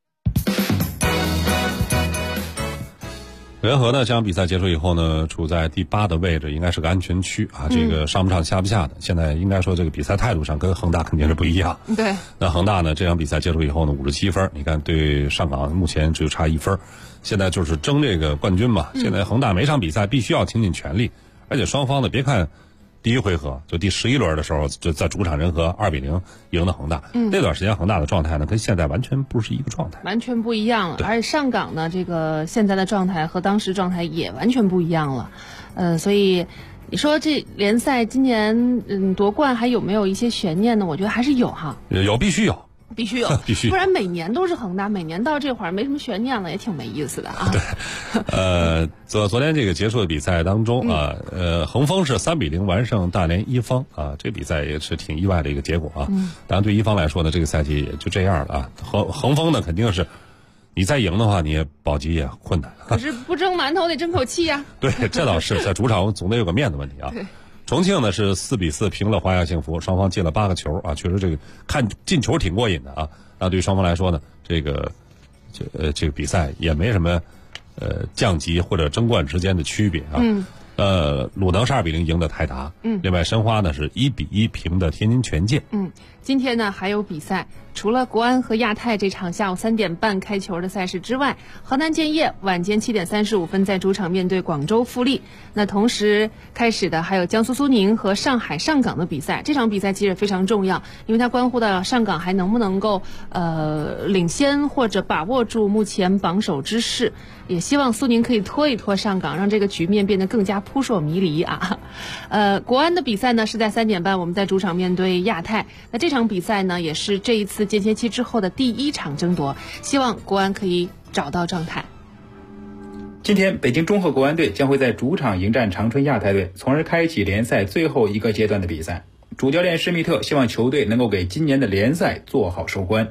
人和呢，这场比赛结束以后呢，处在第8的位置，应该是个安全区啊。这个上不上下不下的，现在应该说这个比赛态度上跟恒大肯定是不一样。 对。 那恒大呢，这场比赛结束以后呢，57分，你看对上港目前只有差1分，现在就是争这个冠军嘛。现在恒大每场比赛必须要倾尽全力，而且双方呢，别看第一回合就第11轮的时候，就在主场人和2-0赢了恒大。那段时间恒大的状态呢，跟现在完全不是一个状态， 完全不一样了。而且上港呢，这个现在的状态和当时状态也完全不一样了。所以你说这联赛今年夺冠还有没有一些悬念呢？我觉得还是有哈。 有，必须有。 必须有， 必须， 不然每年都是恒大，每年到这会儿没什么悬念了，也挺没意思的啊。 对，昨天这个结束的比赛当中啊，恒丰是3-0完胜大连一方啊，这个比赛也是挺意外的一个结果啊。当然对一方来说呢，这个赛季也就这样了啊。恒丰呢肯定是，你再赢的话，你也保级也困难。 可是不争馒头得争口气呀。 对，这倒是在主场总得有个面子问题啊。 对。 重庆呢是4-4平了华夏幸福，双方进了8个球啊，确实这个看进球挺过瘾的啊。那对于双方来说呢，这个比赛也没什么降级或者争冠之间的区别啊。鲁能是2-0赢的泰达，另外申花呢是1-1平的天津权健。 今天呢还有比赛，除了国安和亚泰这场下午3点半开球的赛事之外，河南建业晚间7点35分在主场面对广州富力。那同时开始的还有江苏苏宁和上海上港的比赛，这场比赛其实非常重要，因为它关乎到上港还能不能够领先或者把握住目前榜首之势，也希望苏宁可以拖一拖上港，让这个局面变得更加扑朔迷离啊。国安的比赛呢是在3点半，我们在主场面对亚泰。那这场比赛呢也是这一次间歇期之后的第1场争夺，希望国安可以找到状态。 今天北京中赫国安队将会在主场迎战长春亚泰队，从而开启联赛最后一个阶段的比赛。主教练施密特希望球队能够给今年的联赛做好收官。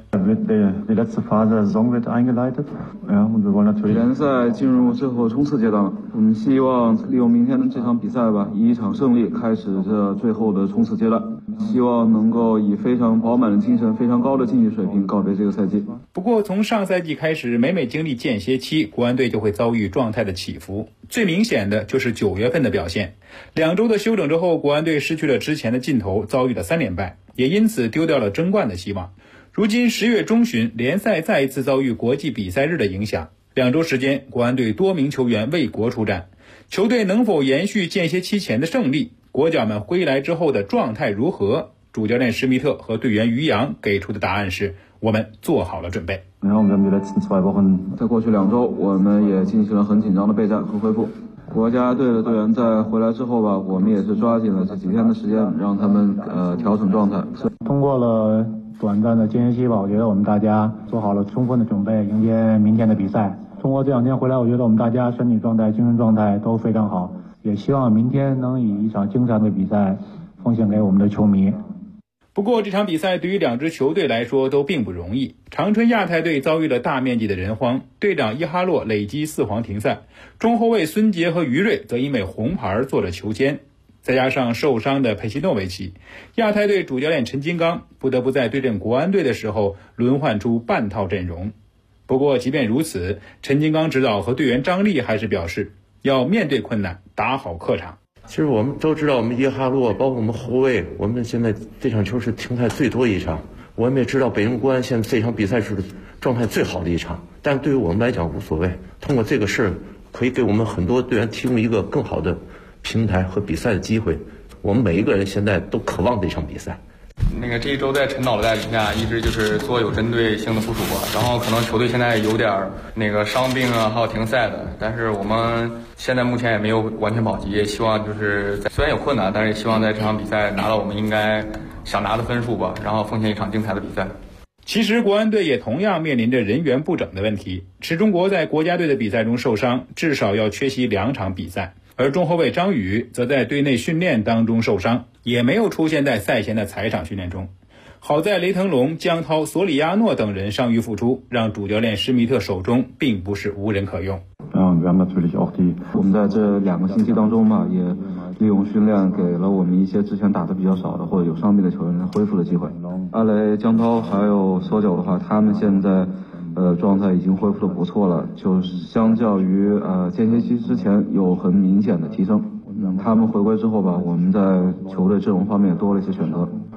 联赛进入最后冲刺阶段了，我们希望利用明天的这场比赛吧，以1场胜利开始这最后的冲刺阶段，希望能够以非常饱满的精神、非常高的竞技水平告别这个赛季。 不过从上赛季开始，每经历间歇期，国安队就会遭遇状态的起伏，最明显的就是9月份的表现。2周的休整之后，国安队失去了之前的劲头，遭遇了3连败，也因此丢掉了争冠的希望。如今10月中旬，联赛再一次遭遇国际比赛日的影响，2周时间，国安队多名球员为国出战，球队能否延续间歇期前的胜利？国脚们归来之后的状态如何？主教练施密特和队员于洋给出的答案是：我们做好了准备。 在过去2周，我们也进行了很紧张的备战和恢复。国家队的队员在回来之后吧，我们也是抓紧了这几天的时间，让他们调整状态。 通过了短暂的间歇期吧，我觉得我们大家做好了充分的准备，迎接明天的比赛。通过这2天回来，我觉得我们大家身体状态、精神状态都非常好，也希望明天能以一场精彩的比赛奉献给我们的球迷。 不过这场比赛对于2支球队来说都并不容易。长春亚泰队遭遇了大面积的人荒，队长伊哈洛累积4黄停赛，中后卫孙杰和于睿则因为红牌做了球监，再加上受伤的佩西诺维奇，亚泰队主教练陈金刚不得不在对阵国安队的时候轮换出半套阵容。不过即便如此，陈金刚指导和队员张力还是表示要面对困难，打好客场。 其实我们都知道，我们伊哈洛包括我们后卫，我们现在这场球是停赛最多一场。我们也知道北京国安现在这场比赛是状态最好的一场，但对于我们来讲无所谓。通过这个事可以给我们很多队员提供一个更好的平台和比赛的机会。我们每一个人现在都渴望这场比赛。 这一周在陈导的带领下，一直就是做有针对性的部署吧。然后可能球队现在有点伤病啊，还有停赛的，但是我们现在目前也没有完全保级，也希望就是虽然有困难，但是也希望在这场比赛拿到我们应该想拿的分数吧，然后奉献一场精彩的比赛。 其实国安队也同样面临着人员不整的问题，池忠国在国家队的比赛中受伤，至少要缺席2场比赛。而中后卫张宇则在队内训练当中受伤，也没有出现在赛前的采场训练中。好在雷腾龙、江涛、索里亚诺等人伤愈复出，让主教练施密特手中并不是无人可用。 我们在这2个星期当中嘛，也利用训练给了我们一些之前打得比较少的或者有伤病的球员恢复的机会。阿雷、江涛还有索九的话，他们现在状态已经恢复的不错了，就是相较于间歇期之前有很明显的提升。他们回归之后吧，我们在球队阵容方面多了一些选择。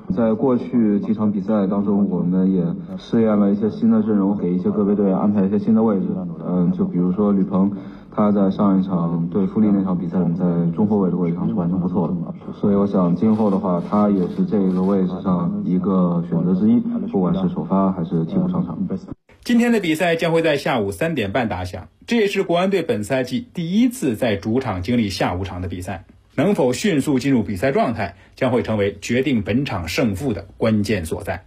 在过去几场比赛当中，我们也试验了一些新的阵容，给一些个别队安排一些新的位置。就比如说吕鹏，他在上一场对富力那场比赛，在中后卫的位置上是完全不错的。所以我想今后的话，他也是这个位置上一个选择之一，不管是首发还是替补上场。 今天的比赛将会在下午3点半打响，这也是国安队本赛季第一次在主场经历下午场的比赛。能否迅速进入比赛状态，将会成为决定本场胜负的关键所在。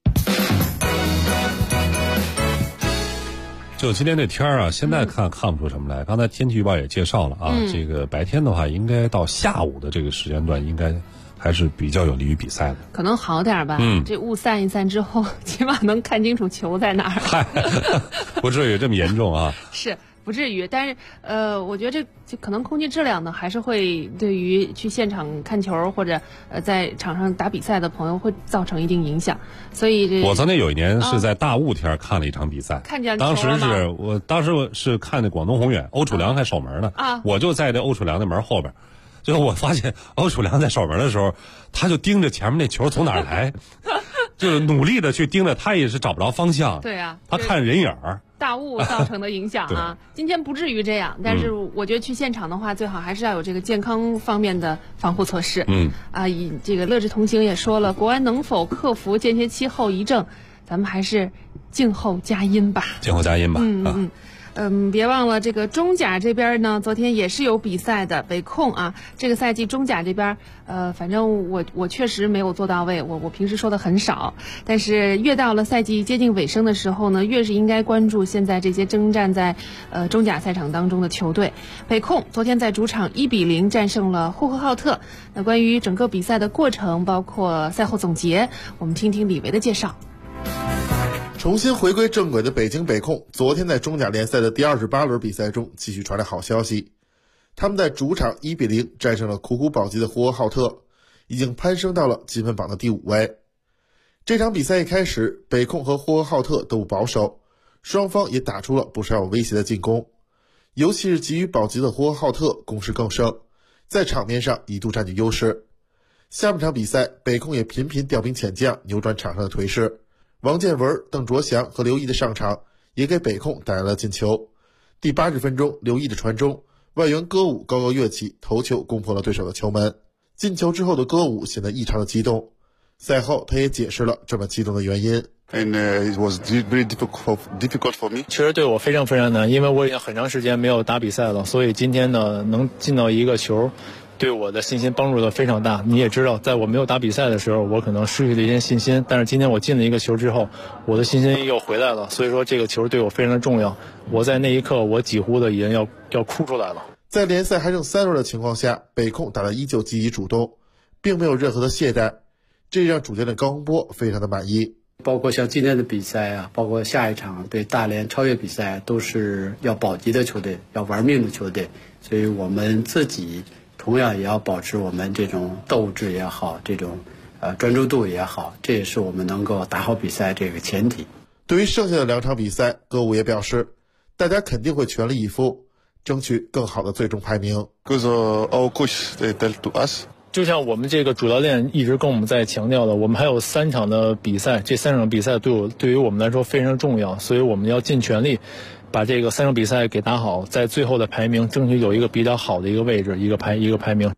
就今天这天啊，现在看不出什么来。刚才天气预报也介绍了啊，这个白天的话，应该到下午的这个时间段，应该还是比较有利于比赛的， 可能好点吧。这雾散一散之后，起码能看清楚球在哪儿。 不至于这么严重啊。 是。不至于，但是我觉得这可能空气质量呢，还是会对于去现场看球或者在场上打比赛的朋友会造成一定影响。所以我曾经有一年是在大雾天看了一场比赛， 看见当时我是看那广东宏远，欧楚良还守门呢，我就在这欧楚良的门后边。最后我发现欧楚良在守门的时候，他就盯着前面那球从哪儿来，就是努力的去盯着，他也是找不着方向。 对啊， 他看人影儿。 大雾造成的影响啊，今天不至于这样，但是我觉得去现场的话，最好还是要有这个健康方面的防护措施。以这个乐之同行也说了，国安能否克服间歇期后遗症，咱们还是静候佳音吧。 静候佳音吧。 别忘了这个中甲这边呢，昨天也是有比赛的。北控啊，这个赛季中甲这边，反正我确实没有做到位，我平时说的很少，但是越到了赛季接近尾声的时候呢，越是应该关注现在这些征战在中甲赛场当中的球队。北控昨天在主场1-0战胜了呼和浩特。那关于整个比赛的过程，包括赛后总结，我们听听李维的介绍。 重新回归正轨的北京北控，昨天在中甲联赛的第28轮比赛中继续传来好消息。他们在主场1-0战胜了苦苦保级的呼和浩特，已经攀升到了积分榜的第5位。这场比赛一开始，北控和呼和浩特都不保守，双方也打出了不少有威胁的进攻。尤其是急于保级的呼和浩特攻势更盛，在场面上一度占据优势。下半场比赛，北控也频频调兵遣将，扭转场上的颓势。王建文、邓卓翔和刘毅的上场也给北控带来了进球。第80分钟，刘毅的传中，外援歌舞高高跃起，头球攻破了对手的球门。进球之后的歌舞显得异常的激动，赛后他也解释了这么激动的原因。 And it was very difficult for me. 其实对我非常非常难，因为我已经很长时间没有打比赛了，所以今天呢能进到一个球，对我的信心帮助的非常大。你也知道，在我没有打比赛的时候，我可能失去了一些信心，但是今天我进了一个球之后，我的信心又回来了。所以说这个球对我非常的重要。我在那一刻，我几乎的已经要哭出来了。 在联赛还剩3轮的情况下，北控打得依旧积极主动，并没有任何的懈怠，这让主教练高洪波非常的满意。 包括像今天的比赛啊，包括下一场对大连超越比赛，都是要保级的球队，要玩命的球队，所以我们自己同样也要保持我们这种斗志也好，这种专注度也好，这也是我们能够打好比赛这个前提。 对于剩下的2场比赛，歌舞也表示，大家肯定会全力以赴，争取更好的最终排名。 Because our coach they tell to us。 就像我们这个主教练一直跟我们在强调的，我们还有3场的比赛，这3场比赛对于我们来说非常重要，所以我们要尽全力把这个3场比赛给打好，在最后的排名争取有一个比较好的一个位置，一个排名。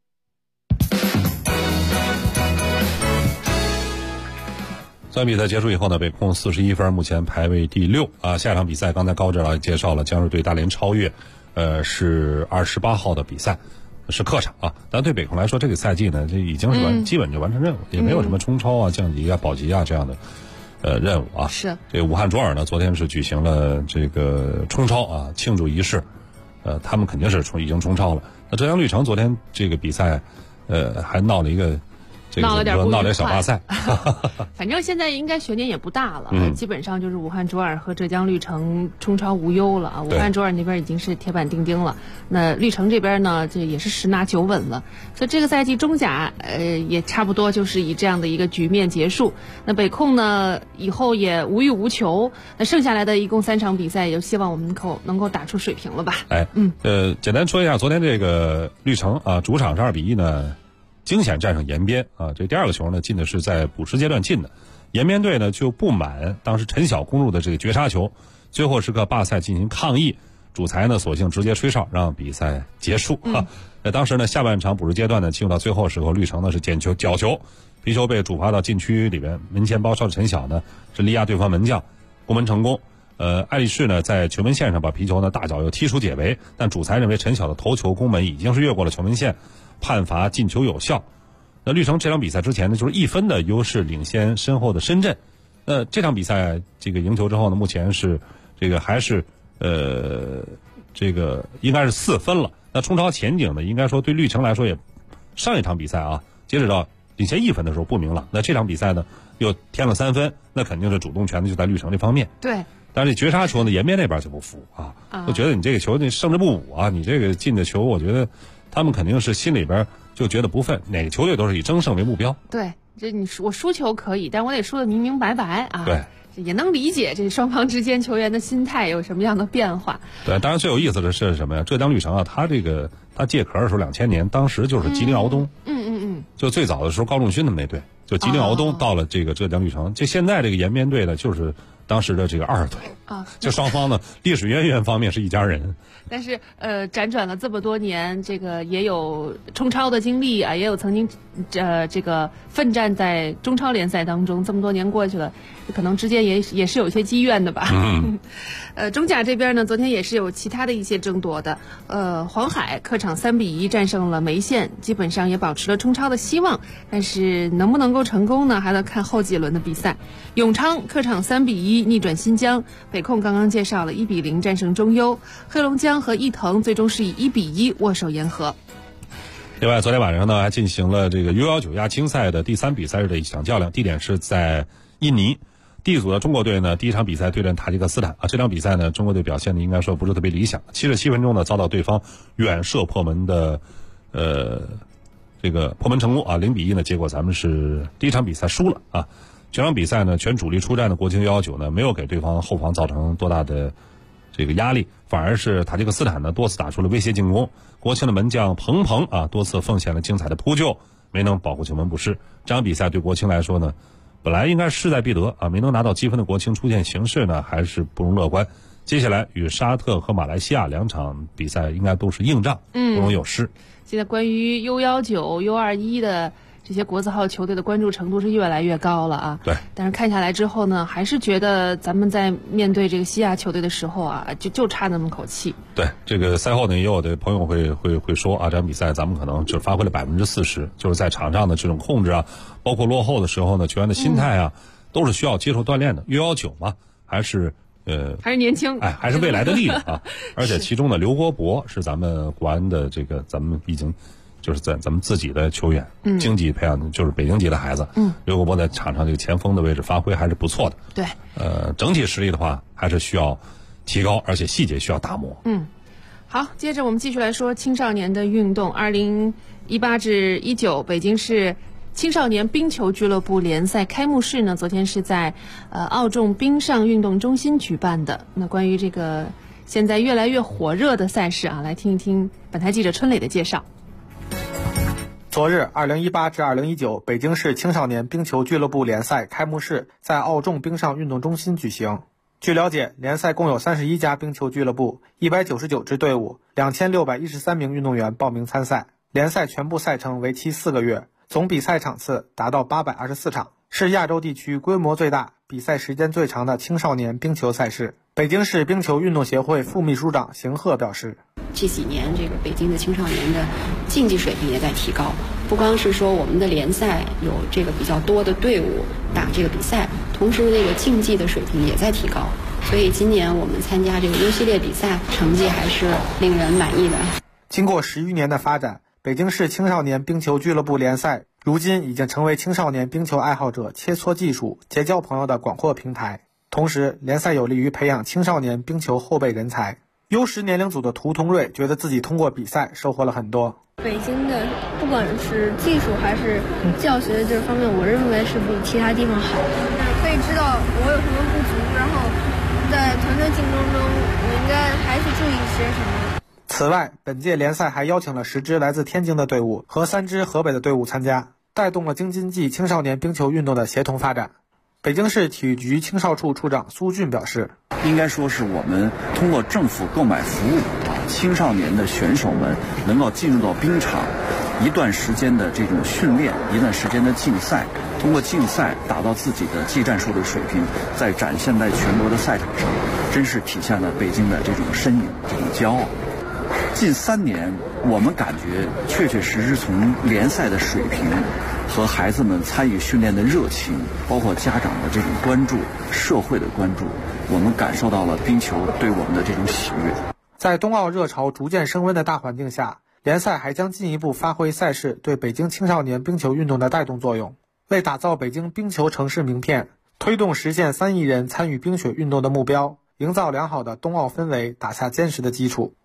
这场比赛结束以后呢，北控41分，目前排位第6啊。下场比赛刚才高指导介绍了，将是对大连超越，是28号的比赛。是客场啊，但对北控来说，这个赛季呢，这已经是基本就完成任务，也没有什么冲超啊、降级啊、保级啊这样的任务啊。 是。 这武汉卓尔呢，昨天是举行了这个冲超啊庆祝仪式，他们肯定是已经冲超了。那浙江绿城昨天这个比赛，还闹了一个。 闹了点小大赛， 反正现在应该悬念也不大了，基本上就是武汉卓尔和浙江绿城冲超无忧了啊。武汉卓尔那边已经是铁板钉钉了，那绿城这边呢，这也是10拿9稳了。所以这个赛季中甲也差不多就是以这样的一个局面结束。那北控呢以后也无欲无求，那剩下来的一共3场比赛，也就希望我们能够打出水平了吧。 简单说一下昨天这个绿城啊，主场是2-1呢。 惊险战胜延边啊。这第2个球呢进的是在补时阶段进的，延边队呢就不满当时陈晓攻入的这个绝杀球，最后时刻罢赛进行抗议，主裁呢索性直接吹哨让比赛结束啊。当时呢下半场补时阶段呢进入到最后时候，绿城呢是捡球角球，皮球被主罚到禁区里边，门前包抄的陈晓呢是力压对方门将，攻门成功。艾力士呢在球门线上把皮球呢大脚又踢出解围，但主裁认为陈晓的头球攻门已经是越过了球门线，判罚进球有效。那绿城这场比赛之前呢就是1分的优势领先身后的深圳。这场比赛这个赢球之后呢，目前是这个还是这个应该是4分了。那冲超前景呢，应该说对绿城来说也上一场比赛啊，截止到领先1分的时候不明朗。那这场比赛呢又添了3分，那肯定是主动权呢就在绿城这方面。 对。 但是绝杀球呢，延边那边就不服啊，我觉得你这个球你胜之不武啊，你这个进的球，我觉得他们肯定是心里边就觉得不忿，哪个球队都是以争胜为目标。 对，这我输球可以，但我得输得明明白白啊。 对， 也能理解这双方之间球员的心态有什么样的变化。 对，当然最有意思的是什么呀？浙江绿城啊，他借壳的时候2000年，当时就是吉林敖东。就最早的时候高仲勋他们那队，就吉林敖东到了这个浙江绿城。这现在这个延边队呢，就是当时的这个2队啊，就双方呢历史渊源方面是一家人。 但是辗转了这么多年，这个也有冲超的经历啊，也有曾经这个奋战在中超联赛当中，这么多年过去了，可能之间也是有一些积怨的吧。中甲这边呢，昨天也是有其他的一些争夺的。黄海客场3-1战胜了梅县，基本上也保持了冲超的希望，但是能不能够成功呢，还得看后几轮的比赛。永昌客场3-1逆转新疆，北控刚刚介绍了1-0战胜中优，黑龙江和伊藤最终是以1-1握手言和。 另外，昨天晚上呢还进行了这个 U19亚青赛的第3比赛日的一场较量，地点是在印尼。D 组的中国队呢，第1场比赛对阵塔吉克斯坦啊，这场比赛呢，中国队表现的应该说不是特别理想，77分钟呢遭到对方远射破门的这个破门成功啊，0-1呢，结果咱们是第1场比赛输了啊。全场比赛呢，全主力出战的国青U19呢，没有给对方后防造成多大的这个压力，反而是塔吉克斯坦呢多次打出了威胁进攻，国青的门将彭鹏啊多次奉献了精彩的扑救，没能保护球门不失。这场比赛对国青来说呢，本来应该势在必得啊，没能拿到积分的国青出现形势呢还是不容乐观。接下来与沙特和马来西亚2场比赛应该都是硬仗，不容有失。 现在关于 U19、U21 的这些国字号球队的关注程度是越来越高了啊。 对。 但是看下来之后呢，还是觉得咱们在面对这个西亚球队的时候啊，就差那么口气。 对，这个赛后呢，也有的朋友会说啊，这场比赛咱们可能只发挥了40%，就是在场上的这种控制啊，包括落后的时候呢，球员的心态啊，都是需要接受锻炼的。U19嘛，还是年轻， 还是未来的力量啊！而且其中呢，刘国博是咱们国安的这个，咱们已经就是在咱们自己的球员，京级培养的，就是北京籍的孩子。刘国博在场上这个前锋的位置发挥还是不错的。 对， 整体实力的话还是需要提高，而且细节需要打磨。 好，接着我们继续来说青少年的运动。2018至19北京市青少年冰球俱乐部联赛开幕式呢，昨天是在奥众冰上运动中心举办的。那关于这个现在越来越火热的赛事啊，来听一听本台记者春磊的介绍。 昨日，2018至2019北京市青少年冰球俱乐部联赛开幕式在奥众冰上运动中心举行。据了解，联赛共有31家冰球俱乐部，199支队伍，2613名运动员报名参赛。联赛全部赛程为期4个月，总比赛场次达到824场，是亚洲地区规模最大、比赛时间最长的青少年冰球赛事。北京市冰球运动协会副秘书长邢鹤表示， 这几年这个北京的青少年的竞技水平也在提高，不光是说我们的联赛有这个比较多的队伍打这个比赛，同时那个竞技的水平也在提高，所以今年我们参加这个 U 系列比赛成绩还是令人满意的。 经过10余年的发展，北京市青少年冰球俱乐部联赛如今已经成为青少年冰球爱好者切磋技术、结交朋友的广阔平台。同时，联赛有利于培养青少年冰球后备人才。U10年龄组的涂同瑞觉得自己通过比赛收获了很多。 北京的不管是技术还是教学的这方面，我认为是比其他地方好。 可以知道我有什么不足，然后在团队竞争中，我应该还去注意些什么。 此外，本届联赛还邀请了10支来自天津的队伍和3支河北的队伍参加，带动了京津冀青少年冰球运动的协同发展。北京市体育局青少处处长苏俊表示， 应该说是我们通过政府购买服务，青少年的选手们能够进入到冰场，一段时间的这种训练，一段时间的竞赛，通过竞赛达到自己的技战术的水平，再展现在全国的赛场上，真是体现了北京的这种身影，这种骄傲。近3年，我们感觉确确实实从联赛的水平和孩子们参与训练的热情，包括家长的这种关注，社会的关注，我们感受到了冰球对我们的这种喜悦。 在冬奥热潮逐渐升温的大环境下，联赛还将进一步发挥赛事对北京青少年冰球运动的带动作用，为打造北京冰球城市名片，推动实现3亿人参与冰雪运动的目标，营造良好的冬奥氛围，打下坚实的基础。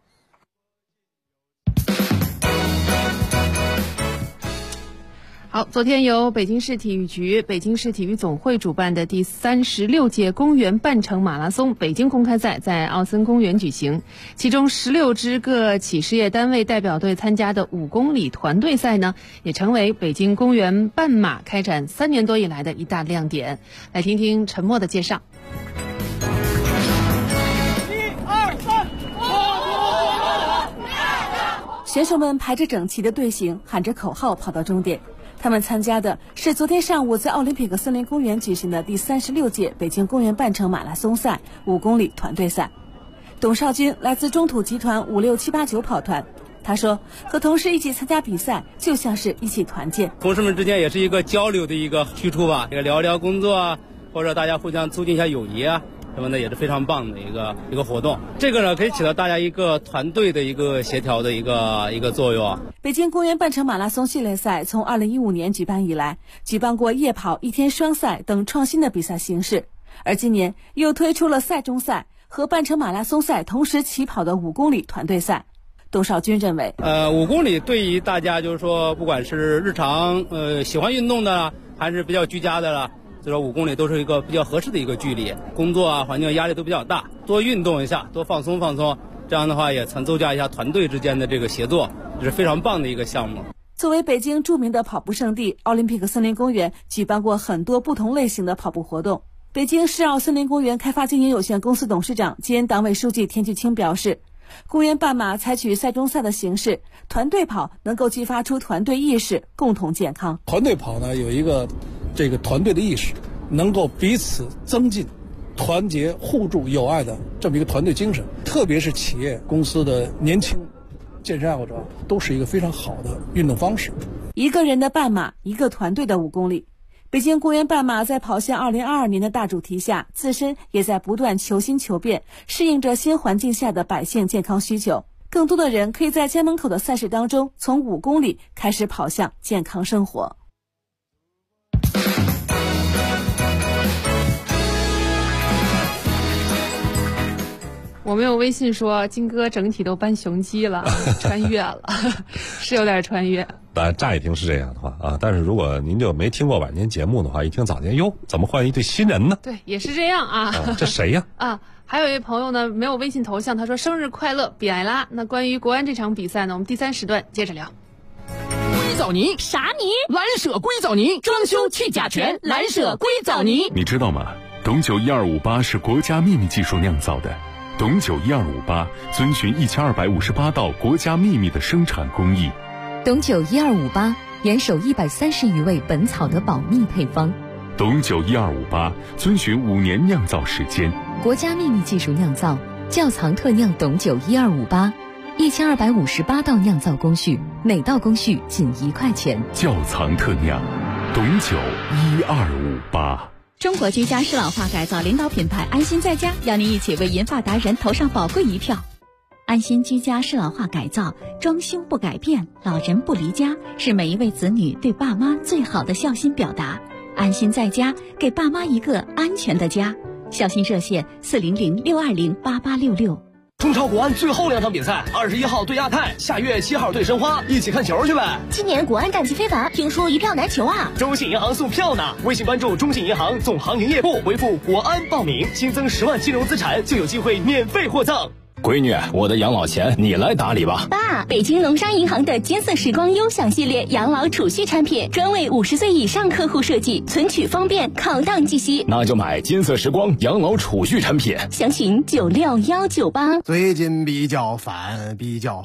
好，昨天由北京市体育局、北京市体育总会主办的第36届公园半程马拉松北京公开赛在奥森公园举行，其中16支各企事业单位代表队参加的5公里团队赛呢，也成为北京公园半马开展3年多以来的一大亮点。来听听陈默的介绍。 选手们排着整齐的队形，喊着口号跑到终点。他们参加的是昨天上午在奥林匹克森林公园举行的第36届北京公园半程马拉松赛5公里团队赛。董少军来自中土集团56789跑团，他说和同事一起参加比赛就像是一起团建， 同事们之间也是一个交流的一个去处吧，聊一聊工作啊，或者大家互相促进一下友谊啊什么的，也是非常棒的一个活动。这个呢，可以起到大家一个团队的一个协调的一个作用。 北京公园半程马拉松系列赛从2015年举办以来，举办过夜跑、1天双赛等创新的比赛形式，而今年又推出了赛中赛和半程马拉松赛同时起跑的5公里团队赛。董少军认为 ，5公里对于大家就是说，不管是日常喜欢运动的，还是比较居家的了。所以说5公里都是一个比较合适的一个距离，工作啊环境压力都比较大，多运动一下，多放松放松，这样的话也曾增加一下团队之间的这个协作，这是非常棒的一个项目。 作为北京著名的跑步圣地，奥林匹克森林公园举办过很多不同类型的跑步活动。北京市奥森林公园开发经营有限公司董事长兼党委书记田巨清表示，公园半马采取赛中赛的形式，团队跑能够激发出团队意识，共同健康。 团队跑呢有一个这个团队的意识，能够彼此增进团结互助友爱的这么一个团队精神，特别是企业公司的年轻健身爱好者都是一个非常好的运动方式。 一个人的半马，一个团队的5公里。北京公园半马在跑向2022年的大主题下，自身也在不断求新求变，适应着新环境下的百姓健康需求。更多的人可以在家门口的赛事当中，从5公里开始跑向健康生活。 我们有微信说金哥整体都搬雄鸡了，穿越了，是有点穿越。 乍一听是这样的话啊，但是如果您就没听过晚间节目的话，一听早间哟，怎么换一对新人呢？ 对，也是这样啊。 这谁呀？ 还有一位朋友呢，没有微信头像，他说生日快乐，比埃拉。那关于国安这场比赛呢，我们第3时段接着聊。 硅藻泥啥泥？蓝舍硅藻泥，装修去甲醛，蓝舍硅藻泥。 你知道吗？董酒1258是国家秘密技术酿造的。董酒1258遵循1258道国家秘密的生产工艺。 董酒1258严守130余味本草的保密配方。 董酒1258遵循5年酿造时间， 国家秘密技术酿造，窖藏特酿董酒1258，1258道酿造工序，每道工序仅1块钱。 窖藏特酿，董酒1258。 中国居家适老化改造领导品牌安心在家，邀您一起为银发达人投上宝贵一票。安心居家适老化改造，装修不改变，老人不离家，是每一位子女对爸妈最好的孝心表达。安心在家，给爸妈一个安全的家。孝心热线400-620-8866。 中超国安最后2场比赛，21号对亚泰，下月7号对申花，一起看球去呗。 今年国安战绩非凡，听说一票难求啊！ 中信银行送票呢，微信关注中信银行总行营业部，回复国安报名，新增10万金融资产就有机会免费获赠。 闺女，我的养老钱你来打理吧。 爸，北京农商银行的金色时光优享系列养老储蓄产品，专为50岁以上客户设计，存取方便，考档即息。 那就买金色时光养老储蓄产品， 详询96198。 最近比较烦，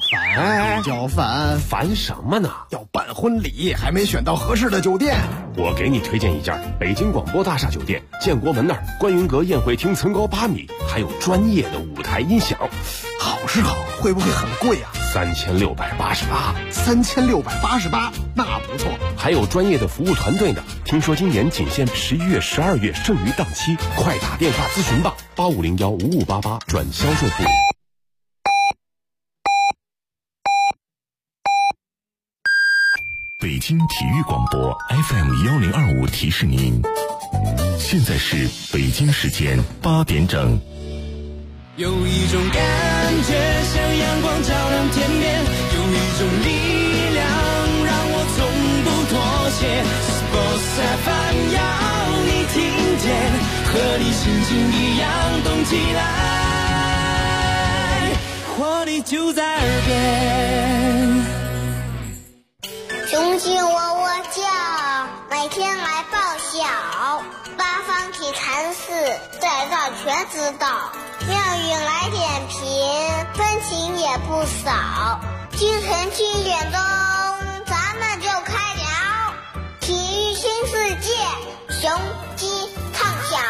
烦什么呢？ 要办婚礼，还没选到合适的酒店。 我给你推荐一家北京广播大厦酒店，建国门那儿观云阁宴会厅层高8米，还有专业的舞台音响。 好是好，会不会很贵啊 ？3688。 3688，那不错。 还有专业的服务团队呢。听说今年仅限11月、12月剩余档期，快打电话咨询吧，85015588转销售部。 北京体育广播 FM1025提示您，现在是北京时间8点整。 有一种感觉像阳光照亮天边，有一种力量让我从不妥协。Sports FM 要你听见，和你心情一样动起来，活力就在耳边。 雄心我叫，每天来报晓，八方体禅寺在这全知道。妙语来点评，分情也不少。清晨7点钟，咱们就开聊体育新世界，雄鸡唱晓。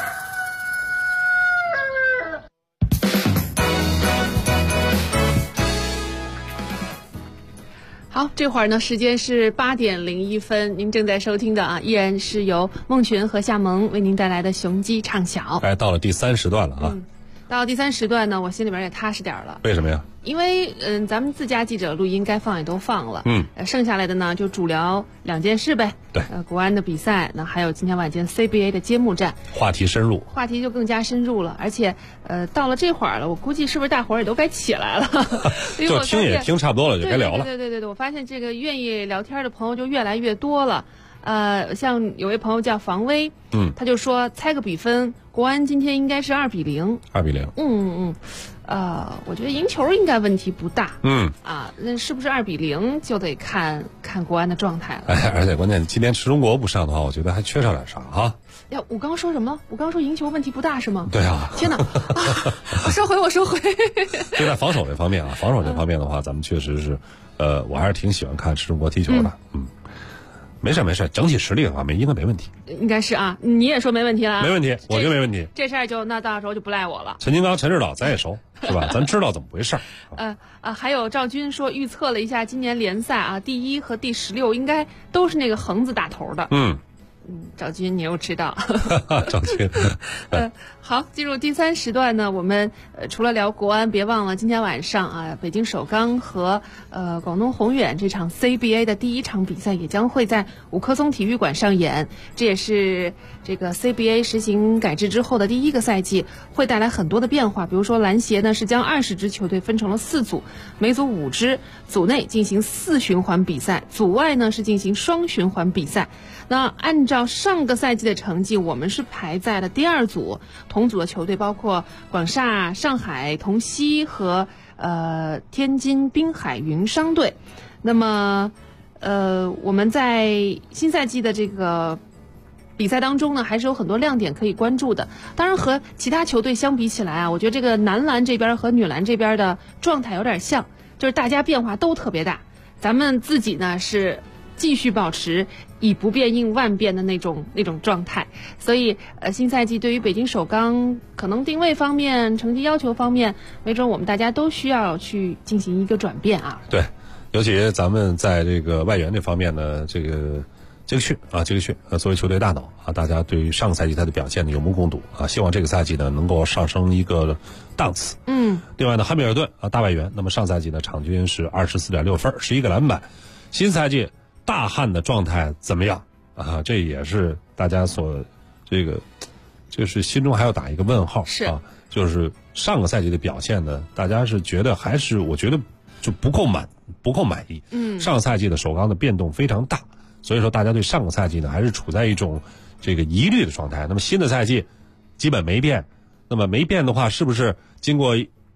好，这会儿呢，时间是8点01分，您正在收听的依然是由孟群和夏萌为您带来的雄鸡唱晓。 到了第3时段了啊。 到第3时段呢，我心里边也踏实点了。 为什么呀？ 因为咱们自家记者录音该放也都放了，剩下来的呢就主聊2件事呗。 对， 国安的比赛，那还有今天晚间 CBA 的揭幕战， 话题深入， 话题就更加深入了。而且到了这会儿了，我估计是不是大伙儿也都该起来了？ 就听也听差不多了，就该聊了。 对，我发现这个愿意聊天的朋友就越来越多了。像有位朋友叫房威，他就说猜个比分，国安今天应该是2比0。 2比0。 我觉得赢球应该问题不大。那是不是2比0就得看国安的状态了。 而且关键今天池中国不上的话，我觉得还缺少点啥啊？ 呀，我刚刚说什么？我刚刚说赢球问题不大是吗？ 对啊。 天哪！我收回。 就在防守这方面啊，防守这方面的话，咱们确实是，我还是挺喜欢看池中国踢球的。没事，整体实力的话应该没问题。 应该是啊，你也说没问题了。 没问题，我觉得没问题。 这事儿那到时候就不赖我了。 陈金刚、陈指导咱也熟，是吧？咱知道怎么回事。 还有赵军说预测了一下今年联赛啊，第1和第16应该都是那个横字打头的。赵军你又知道。 赵军。 好，进入第3时段呢，我们除了聊国安，别忘了今天晚上啊，北京首钢和广东宏远这场 CBA 的第1场比赛也将会在五棵松体育馆上演。这也是这个 CBA 实行改制之后的第1个赛季，会带来很多的变化。比如说篮协呢是将20支球队分成了4组，每组5支，组内进行4循环比赛，组外呢是进行双循环比赛。那按照上个赛季的成绩，我们是排在了第2组，同组的球队包括广厦、上海同曦和天津滨海云商队。那么我们在新赛季的这个比赛当中呢，还是有很多亮点可以关注的。当然和其他球队相比起来啊，我觉得这个男篮这边和女篮这边的状态有点像，就是大家变化都特别大。咱们自己呢是继续保持以不变应万变的那种状态，所以新赛季对于北京首钢可能定位方面、成绩要求方面，没准我们大家都需要去进行一个转变啊。 对，尤其咱们在这个外援这方面呢，这个训作为球队大脑啊，大家对于上个赛季他的表现呢有目共睹啊，希望这个赛季呢能够上升一个档次。另外呢，汉密尔顿啊大外援，那么上赛季呢场均是24.6分，11个篮板，新赛季大汉的状态怎么样啊？这也是大家所就是心中还要打一个问号啊。就是上个赛季的表现呢，大家是觉得还是我觉得就不够满意。上个赛季的首钢的变动非常大，所以说大家对上个赛季呢还是处在一种这个疑虑的状态。那么新的赛季基本没变，那么没变的话，是不是经过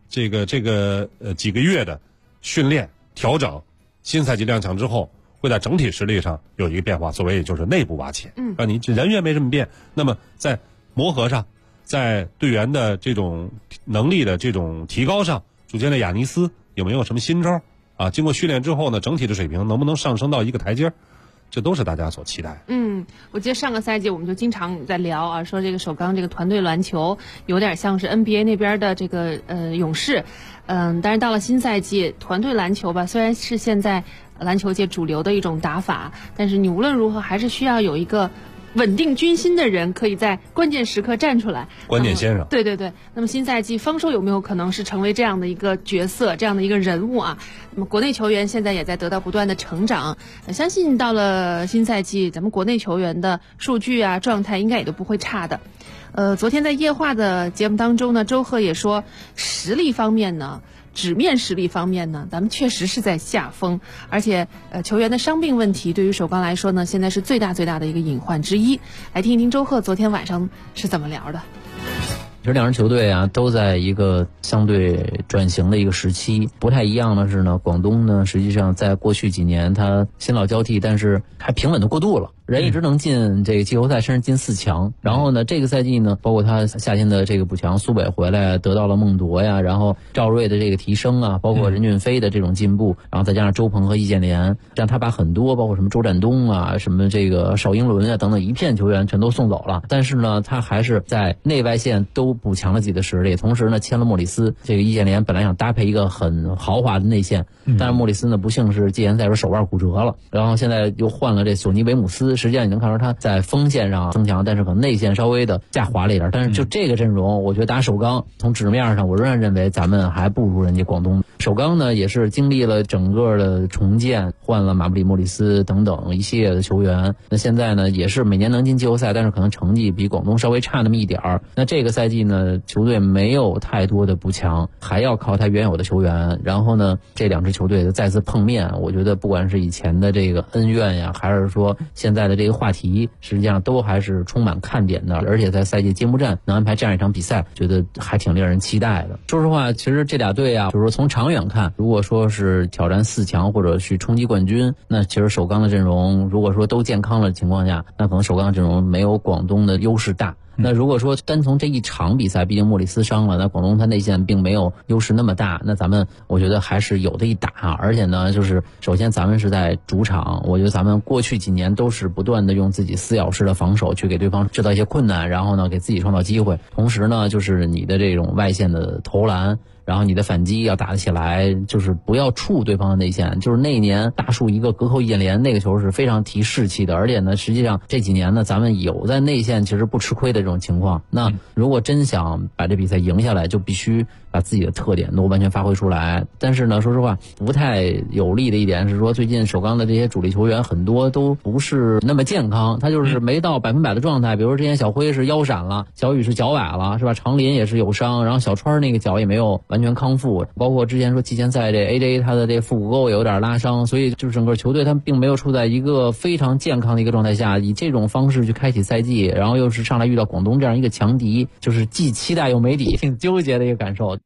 这个几个月的训练调整，新赛季亮相之后，会在整体实力上有一个变化，所谓就是内部挖潜。让你人员没什么变，那么在磨合上，在队员的这种能力的这种提高上，主教练亚尼斯有没有什么新招啊？经过训练之后呢，整体的水平能不能上升到一个台阶？这都是大家所期待的。 我记得上个赛季我们就经常在聊啊，说这个首钢这个团队篮球有点像是 NBA 那边的这个勇士，但是到了新赛季，团队篮球吧，虽然是现在篮球界主流的一种打法，但是你无论如何还是需要有一个稳定军心的人，可以在关键时刻站出来。 关键先生。 对对对。那么新赛季方舟有没有可能是成为这样的一个角色，这样的一个人物啊？那么国内球员现在也在得到不断的成长，相信到了新赛季，咱们国内球员的数据啊状态应该也都不会差的。昨天在夜话的节目当中呢，周贺也说，实力方面呢，纸面实力方面呢，咱们确实是在下风，而且球员的伤病问题对于首钢来说呢，现在是最大的一个隐患之一。来听一听周贺昨天晚上是怎么聊的。 其实两支球队啊都在一个相对转型的一个时期，不太一样的是呢，广东呢实际上在过去几年它新老交替，但是还平稳的过渡了。人一直能进这个季后赛，甚至进4强。然后呢，这个赛季呢，包括他夏天的这个补强，苏北回来得到了孟铎呀，然后赵睿的这个提升啊，包括任骏飞的这种进步，然后再加上周鹏和易建联，这样他把很多包括什么周占东啊、什么这个邵英伦啊等等一片球员全都送走了。但是呢，他还是在内外线都补强了自己的实力，同时呢，签了莫里斯。这个易建联本来想搭配一个很豪华的内线，但是莫里斯呢不幸是季前赛时候手腕骨折了，然后现在又换了这索尼维姆斯。实际上你能看出他在锋线上增强，但是可能内线稍微的下滑了一点。但是就这个阵容，我觉得打首钢从纸面上，我仍然认为咱们还不如人家广东。首钢呢也是经历了整个的重建，换了马布里、莫里斯等等一系列的球员。那现在呢也是每年能进季后赛，但是可能成绩比广东稍微差那么一点儿。那这个赛季呢，球队没有太多的补强，还要靠他原有的球员。然后呢，这两支球队的再次碰面，我觉得不管是以前的这个恩怨呀，还是说现在的这个话题，实际上都还是充满看点的。而且在赛季揭幕战能安排这样一场比赛，觉得还挺令人期待的。说实话，其实这俩队啊，就是说从长远看，如果说是挑战4强或者去冲击冠军，那其实首钢的阵容如果说都健康了的情况下，那可能首钢的阵容没有广东的优势大。那如果说单从这一场比赛，毕竟莫里斯伤了，那广东他内线并没有优势那么大，那咱们我觉得还是有的一打。而且呢，就是首先咱们是在主场，我觉得咱们过去几年都是不断的用自己撕咬式的防守去给对方制造一些困难，然后呢给自己创造机会，同时呢就是你的这种外线的投篮，然后你的反击要打得起来，就是不要触对方的内线。就是那一年大树一个隔扣易建联那个球是非常提士气的，而且呢实际上这几年呢咱们有在内线其实不吃亏的这种情况。那如果真想把这比赛赢下来，就必须把自己的特点都完全发挥出来。但是呢说实话不太有利的一点是说，最近首钢的这些主力球员很多都不是那么健康，他就是没到100%的状态。比如之前小辉是腰闪了，小雨是脚崴了，是吧？长林也是有伤，然后小川那个脚也没有完全康复，包括之前说季前赛这 AJ 他的这腹股沟有点拉伤，所以就是整个球队他并没有处在一个非常健康的一个状态下，以这种方式去开启赛季，然后又是上来遇到广东这样一个强敌，就是既期待又没底，挺纠结的一个感受。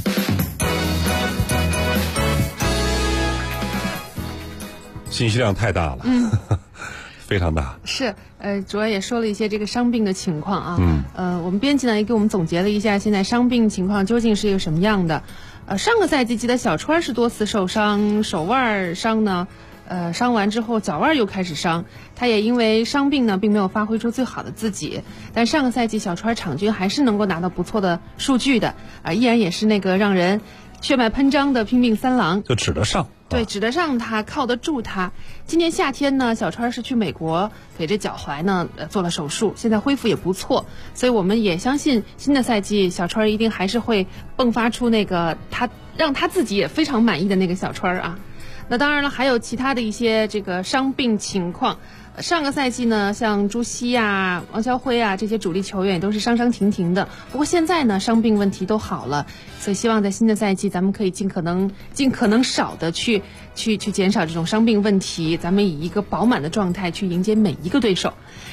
信息量太大了，非常大。 是，主要也说了一些这个伤病的情况啊。我们编辑呢也给我们总结了一下现在伤病情况究竟是一个什么样的。上个赛季记得小川是多次受伤，手腕伤呢，伤完之后脚腕又开始伤，他也因为伤病呢并没有发挥出最好的自己。但上个赛季小川场均还是能够拿到不错的数据的，依然也是那个让人血脉喷张的拼命三郎， 就指得上。 对，指得上他，靠得住他。今年夏天呢，小川是去美国给这脚踝呢做了手术，现在恢复也不错，所以我们也相信新的赛季小川一定还是会迸发出那个他让他自己也非常满意的那个小川啊。那当然了，还有其他的一些这个伤病情况。上个赛季呢，像朱熹啊、王晓辉啊这些主力球员也都是伤伤停停的。不过现在呢，伤病问题都好了，所以希望在新的赛季，咱们可以尽可能少的去减少这种伤病问题，咱们以一个饱满的状态去迎接每一个对手。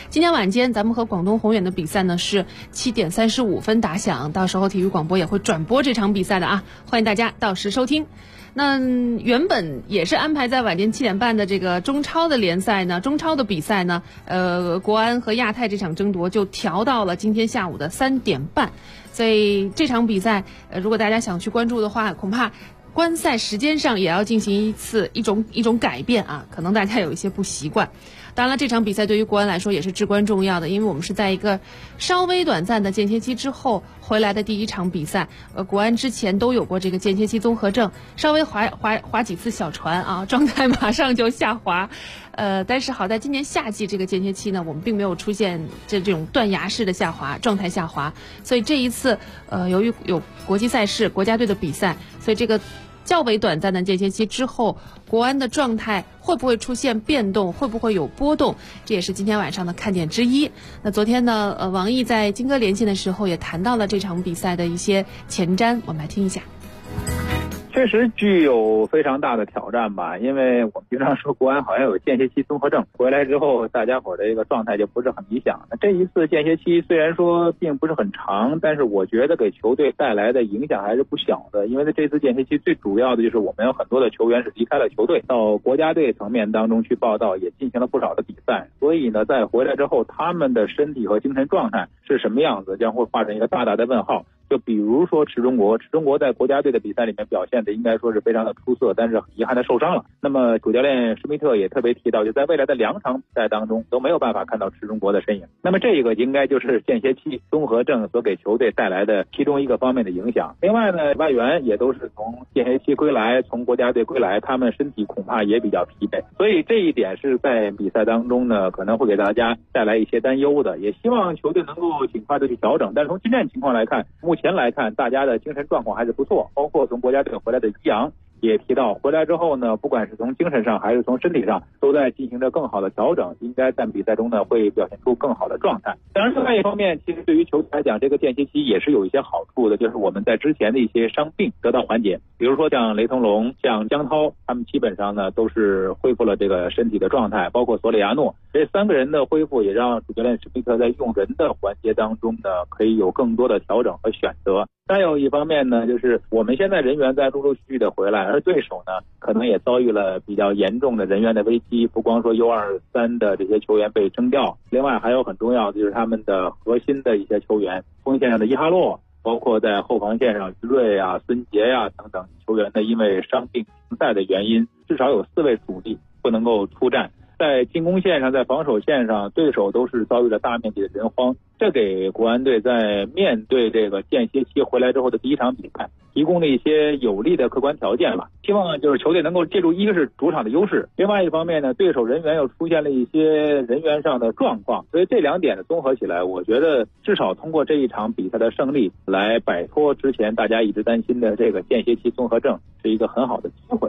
今天晚间咱们和广东宏远的比赛呢是7点35分打响，到时候体育广播也会转播这场比赛的啊，欢迎大家到时收听。那原本也是安排在晚间7点半的这个中超的联赛呢，中超的比赛呢，国安和亚太这场争夺就调到了今天下午的3点半，所以这场比赛，如果大家想去关注的话，恐怕观赛时间上也要进行一种改变啊，可能大家有一些不习惯。当然了，这场比赛对于国安来说也是至关重要的，因为我们是在一个稍微短暂的间歇期之后回来的第一场比赛。国安之前都有过这个间歇期综合症，稍微划几次小船啊，状态马上就下滑。但是好在今年夏季这个间歇期呢，我们并没有出现这种断崖式的下滑，状态下滑。所以这一次，由于有国际赛事、国家队的比赛，所以这个较为短暂的间歇期之后，国安的状态会不会出现变动，会不会有波动，这也是今天晚上的看点之一。那昨天呢，王毅在金哥连线的时候也谈到了这场比赛的一些前瞻，我们来听一下。 确实具有非常大的挑战吧，因为我们经常说国安好像有间歇期综合症，回来之后大家伙的一个状态就不是很理想。那这一次间歇期虽然说并不是很长，但是我觉得给球队带来的影响还是不小的，因为在这次间歇期最主要的就是我们有很多的球员是离开了球队，到国家队层面当中去报道，也进行了不少的比赛，所以呢在回来之后他们的身体和精神状态是什么样子，将会画上一个大大的问号。就比如说池中国在国家队的比赛里面表现的应该说是非常的出色，但是很遗憾的受伤了。那么主教练施密特也特别提到，就在未来的2场比赛当中都没有办法看到池中国的身影。那么这个应该就是间歇期综合症所给球队带来的其中一个方面的影响。另外呢，外援也都是从间歇期归来，从国家队归来，他们身体恐怕也比较疲惫，所以这一点是在比赛当中呢可能会给大家带来一些担忧的，也希望球队能够尽快的去调整。但是从近战情况来看，目前来看大家的精神状况还是不错，包括从国家队回来的于洋也提到，回来之后呢，不管是从精神上还是从身体上都在进行着更好的调整，应该在比赛中呢会表现出更好的状态。当然另外一方面，其实对于球队来讲，这个间歇期也是有一些好处的，就是我们在之前的一些伤病得到缓解，比如说像雷腾龙、像江涛，他们基本上呢都是恢复了这个身体的状态，包括索里亚诺，这3个人的恢复也让主教练施密特在用人的环节当中呢可以有更多的调整和选择。再有一方面呢，就是我们现在人员在陆陆续续的回来，而对手呢可能也遭遇了比较严重的人员的危机，不光说 U23 的这些球员被征调，另外还有很重要的就是他们的核心的一些球员，锋线上的伊哈洛，包括在后防线上于瑞啊、孙杰啊等等球员呢，因为伤病停赛的原因，至少有4位主力不能够出战。在进攻线上，在防守线上，对手都是遭遇了大面积的人荒，这给国安队在面对这个间歇期回来之后的第一场比赛提供了一些有利的客观条件吧。希望就是球队能够借助一个是主场的优势，另外一方面呢，对手人员又出现了一些人员上的状况，所以这2点的综合起来，我觉得至少通过这一场比赛的胜利来摆脱之前大家一直担心的这个间歇期综合症，是一个很好的机会。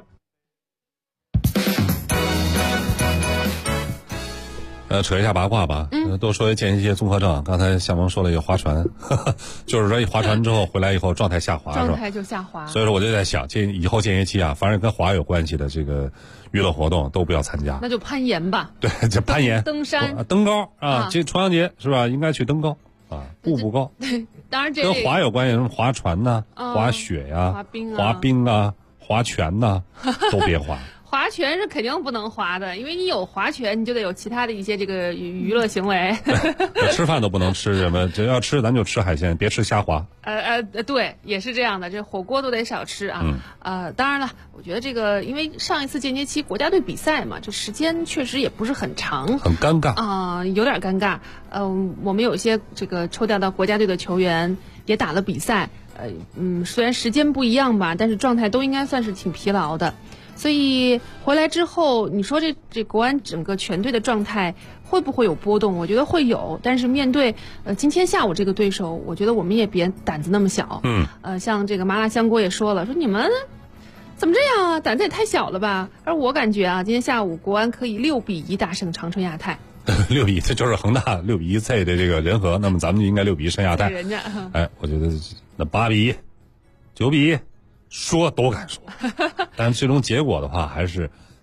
扯一下八卦吧，多说间歇期综合症。刚才向萌说了一个划船，就是说一划船之后回来以后状态下滑， 状态就下滑。 所以说我就在想，以后间歇期啊，凡是跟滑有关系的这个娱乐活动都不要参加。 那就攀岩吧。 对，就攀岩、 登山、 登高啊。这重阳节是吧？应该去登高啊，步高。 对，当然跟滑有关系，什么划船呐、滑雪呀、滑冰啊、划拳呐，都别滑。 划拳是肯定不能划的，因为你有划拳，你就得有其他的一些这个娱乐行为。 吃饭都不能吃什么，只要吃咱就吃海鲜，别吃虾滑。 对，也是这样的，这火锅都得少吃啊。当然了，我觉得这个因为上一次间歇期国家队比赛嘛，这时间确实也不是很长， 很尴尬啊，有点尴尬。我们有一些这个抽调到国家队的球员也打了比赛，虽然时间不一样吧，但是状态都应该算是挺疲劳的。所以回来之后，你说这国安整个全队的状态会不会有波动？我觉得会有，但是面对今天下午这个对手，我觉得我们也别胆子那么小。像这个麻辣香锅也说了，说你们怎么这样啊？胆子也太小了吧？而我感觉啊，今天下午国安可以6-1大胜长春亚泰。 6-1，这就是恒大6-1赛的这个人和，那么咱们就应该6-1胜亚泰。 人家， 我觉得那8-1、9-1。说都敢说，但最终结果的话，还是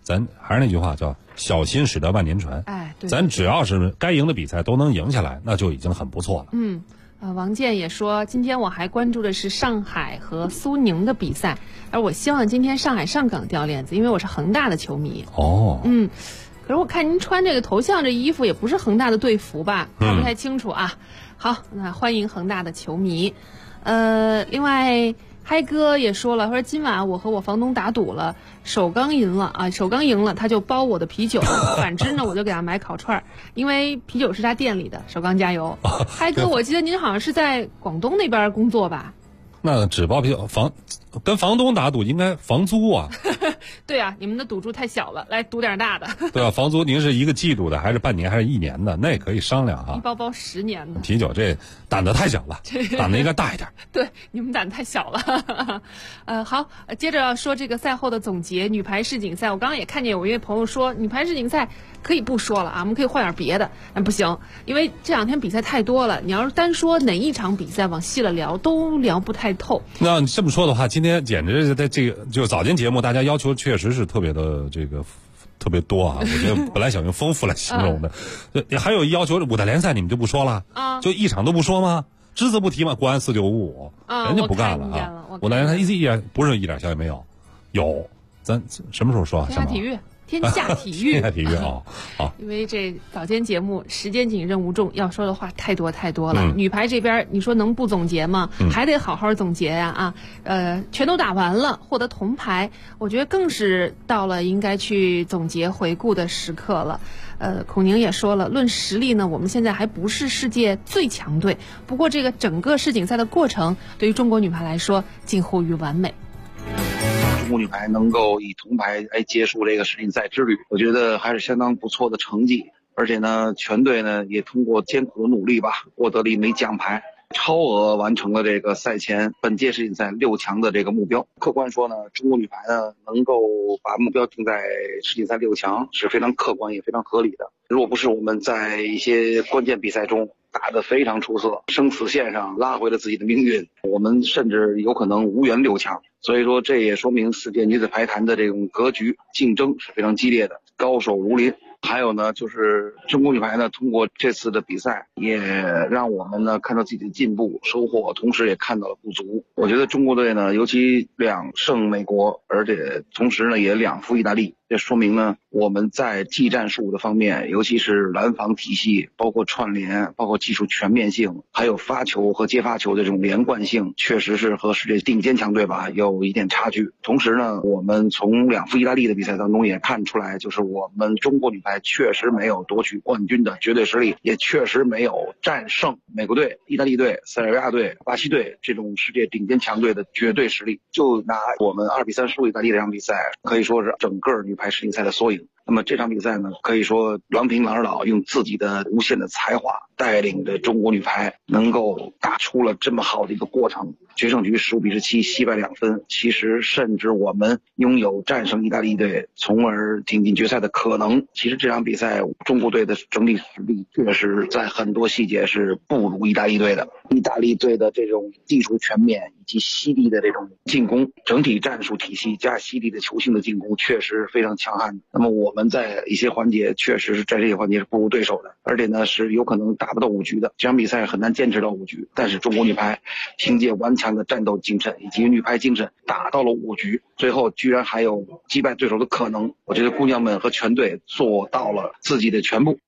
咱还是那句话，叫小心驶得万年船。 哎，对， 咱只要是该赢的比赛都能赢下来，那就已经很不错了。 王健也说，今天我还关注的是上海和苏宁的比赛，而我希望今天上海上港掉链子，因为我是恒大的球迷。可是我看您穿这个头像这衣服也不是恒大的队服吧？看不太清楚啊。好，那欢迎恒大的球迷。另外。嗨哥也说了，说今晚我和我房东打赌了，首钢赢了他就包我的啤酒，反之呢我就给他买烤串，因为啤酒是他店里的，首钢加油。嗨哥，我记得您好像是在广东那边工作吧？ 那只包啤酒，跟房东打赌应该房租啊。 对啊，你们的赌注太小了，来赌点大的。 对啊，房租您是一个季度的，还是半年，还是1年的？那也可以商量啊。 一包10年的啤酒，这胆子太小了，胆子应该大一点。 对，你们胆子太小了。好，接着要说这个赛后的总结，女排世锦赛。我刚刚也看见有一位朋友说，女排世锦赛可以不说了啊，我们可以换点别的。不行，因为这2天比赛太多了，你要是单说哪一场比赛往细了聊，都聊不太透。 那你这么说的话，今天简直在这个就早间节目，大家要求确实是特别的特别多啊！我觉得本来想用丰富来形容的，还有要求5大联赛你们就不说了啊？就一场都不说吗？只字不提吗？国安4955，人家不干了啊！5大联赛一点不是一点消息没有，有，咱什么时候说啊？ 天下体育。天下体育， 天下体育啊！好， 因为这早间节目时间紧，任务重，要说的话太多了。女排这边，你说能不总结吗？还得好好总结呀！全都打完了，获得铜牌，我觉得更是到了应该去总结回顾的时刻了。孔宁也说了，论实力呢，我们现在还不是世界最强队，不过这个整个世锦赛的过程，对于中国女排来说，近乎于完美。 中国女排能够以铜牌来结束这个世锦赛之旅，我觉得还是相当不错的成绩。而且呢，全队呢也通过艰苦的努力吧，获得了1枚奖牌，超额完成了这个赛前本届世锦赛6强的这个目标。客观说呢，中国女排呢能够把目标定在世锦赛6强是非常客观也非常合理的。若不是我们在一些关键比赛中打得非常出色，生死线上拉回了自己的命运，我们甚至有可能无缘6强。所以说，这也说明世界女子排坛的这种格局竞争是非常激烈的，高手如林。还有呢，就是中国女排呢，通过这次的比赛，也让我们呢看到自己的进步收获，同时也看到了不足。我觉得中国队呢，尤其2胜美国，而且同时呢也2负意大利，这说明呢我们在技战术的方面，尤其是拦防体系，包括串联，包括技术全面性，还有发球和接发球的这种连贯性，确实是和世界顶尖强队吧有一点差距。同时呢，我们从2负意大利的比赛当中也看出来，就是我们中国女排确实没有夺取冠军的绝对实力，也确实没有战胜美国队、意大利队、塞尔维亚队、巴西队这种世界顶尖强队的绝对实力。就拿我们2比3输意大利这场比赛，可以说是整个女排世锦赛的缩影。那么这场比赛呢，可以说郎平、郎指导用自己的无限的才华，带领着中国女排能够打出了这么好的一个过程。决胜局15比17惜败2分，其实甚至我们拥有战胜意大利队，从而挺进决赛的可能。其实这场比赛中国队的整体实力确实在很多细节是不如意大利队的。意大利队的这种技术全面以及犀利的这种进攻，整体战术体系加犀利的球性的进攻确实非常强悍。那么我们在一些环节确实是在这些环节是不如对手的，而且呢是有可能打不到5局的。这场比赛很难坚持到5局，但是中国女排凭借顽强的战斗精神以及女排精神打到了5局，最后居然还有击败对手的可能。我觉得姑娘们和全队做到了自己的全部。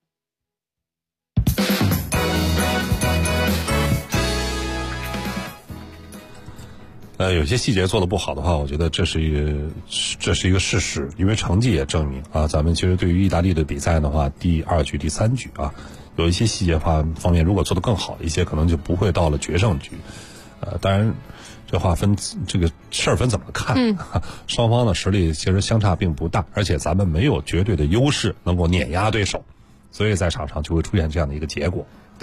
有些细节做得不好的话，我觉得这是一个事实，因为成绩也证明啊，咱们其实对于意大利的比赛的话，第2局、第3局啊，有一些细节方面如果做得更好一些，可能就不会到了决胜局。当然这话分这个事儿分怎么看，双方的实力其实相差并不大，而且咱们没有绝对的优势能够碾压对手，所以在场上就会出现这样的一个结果。 对，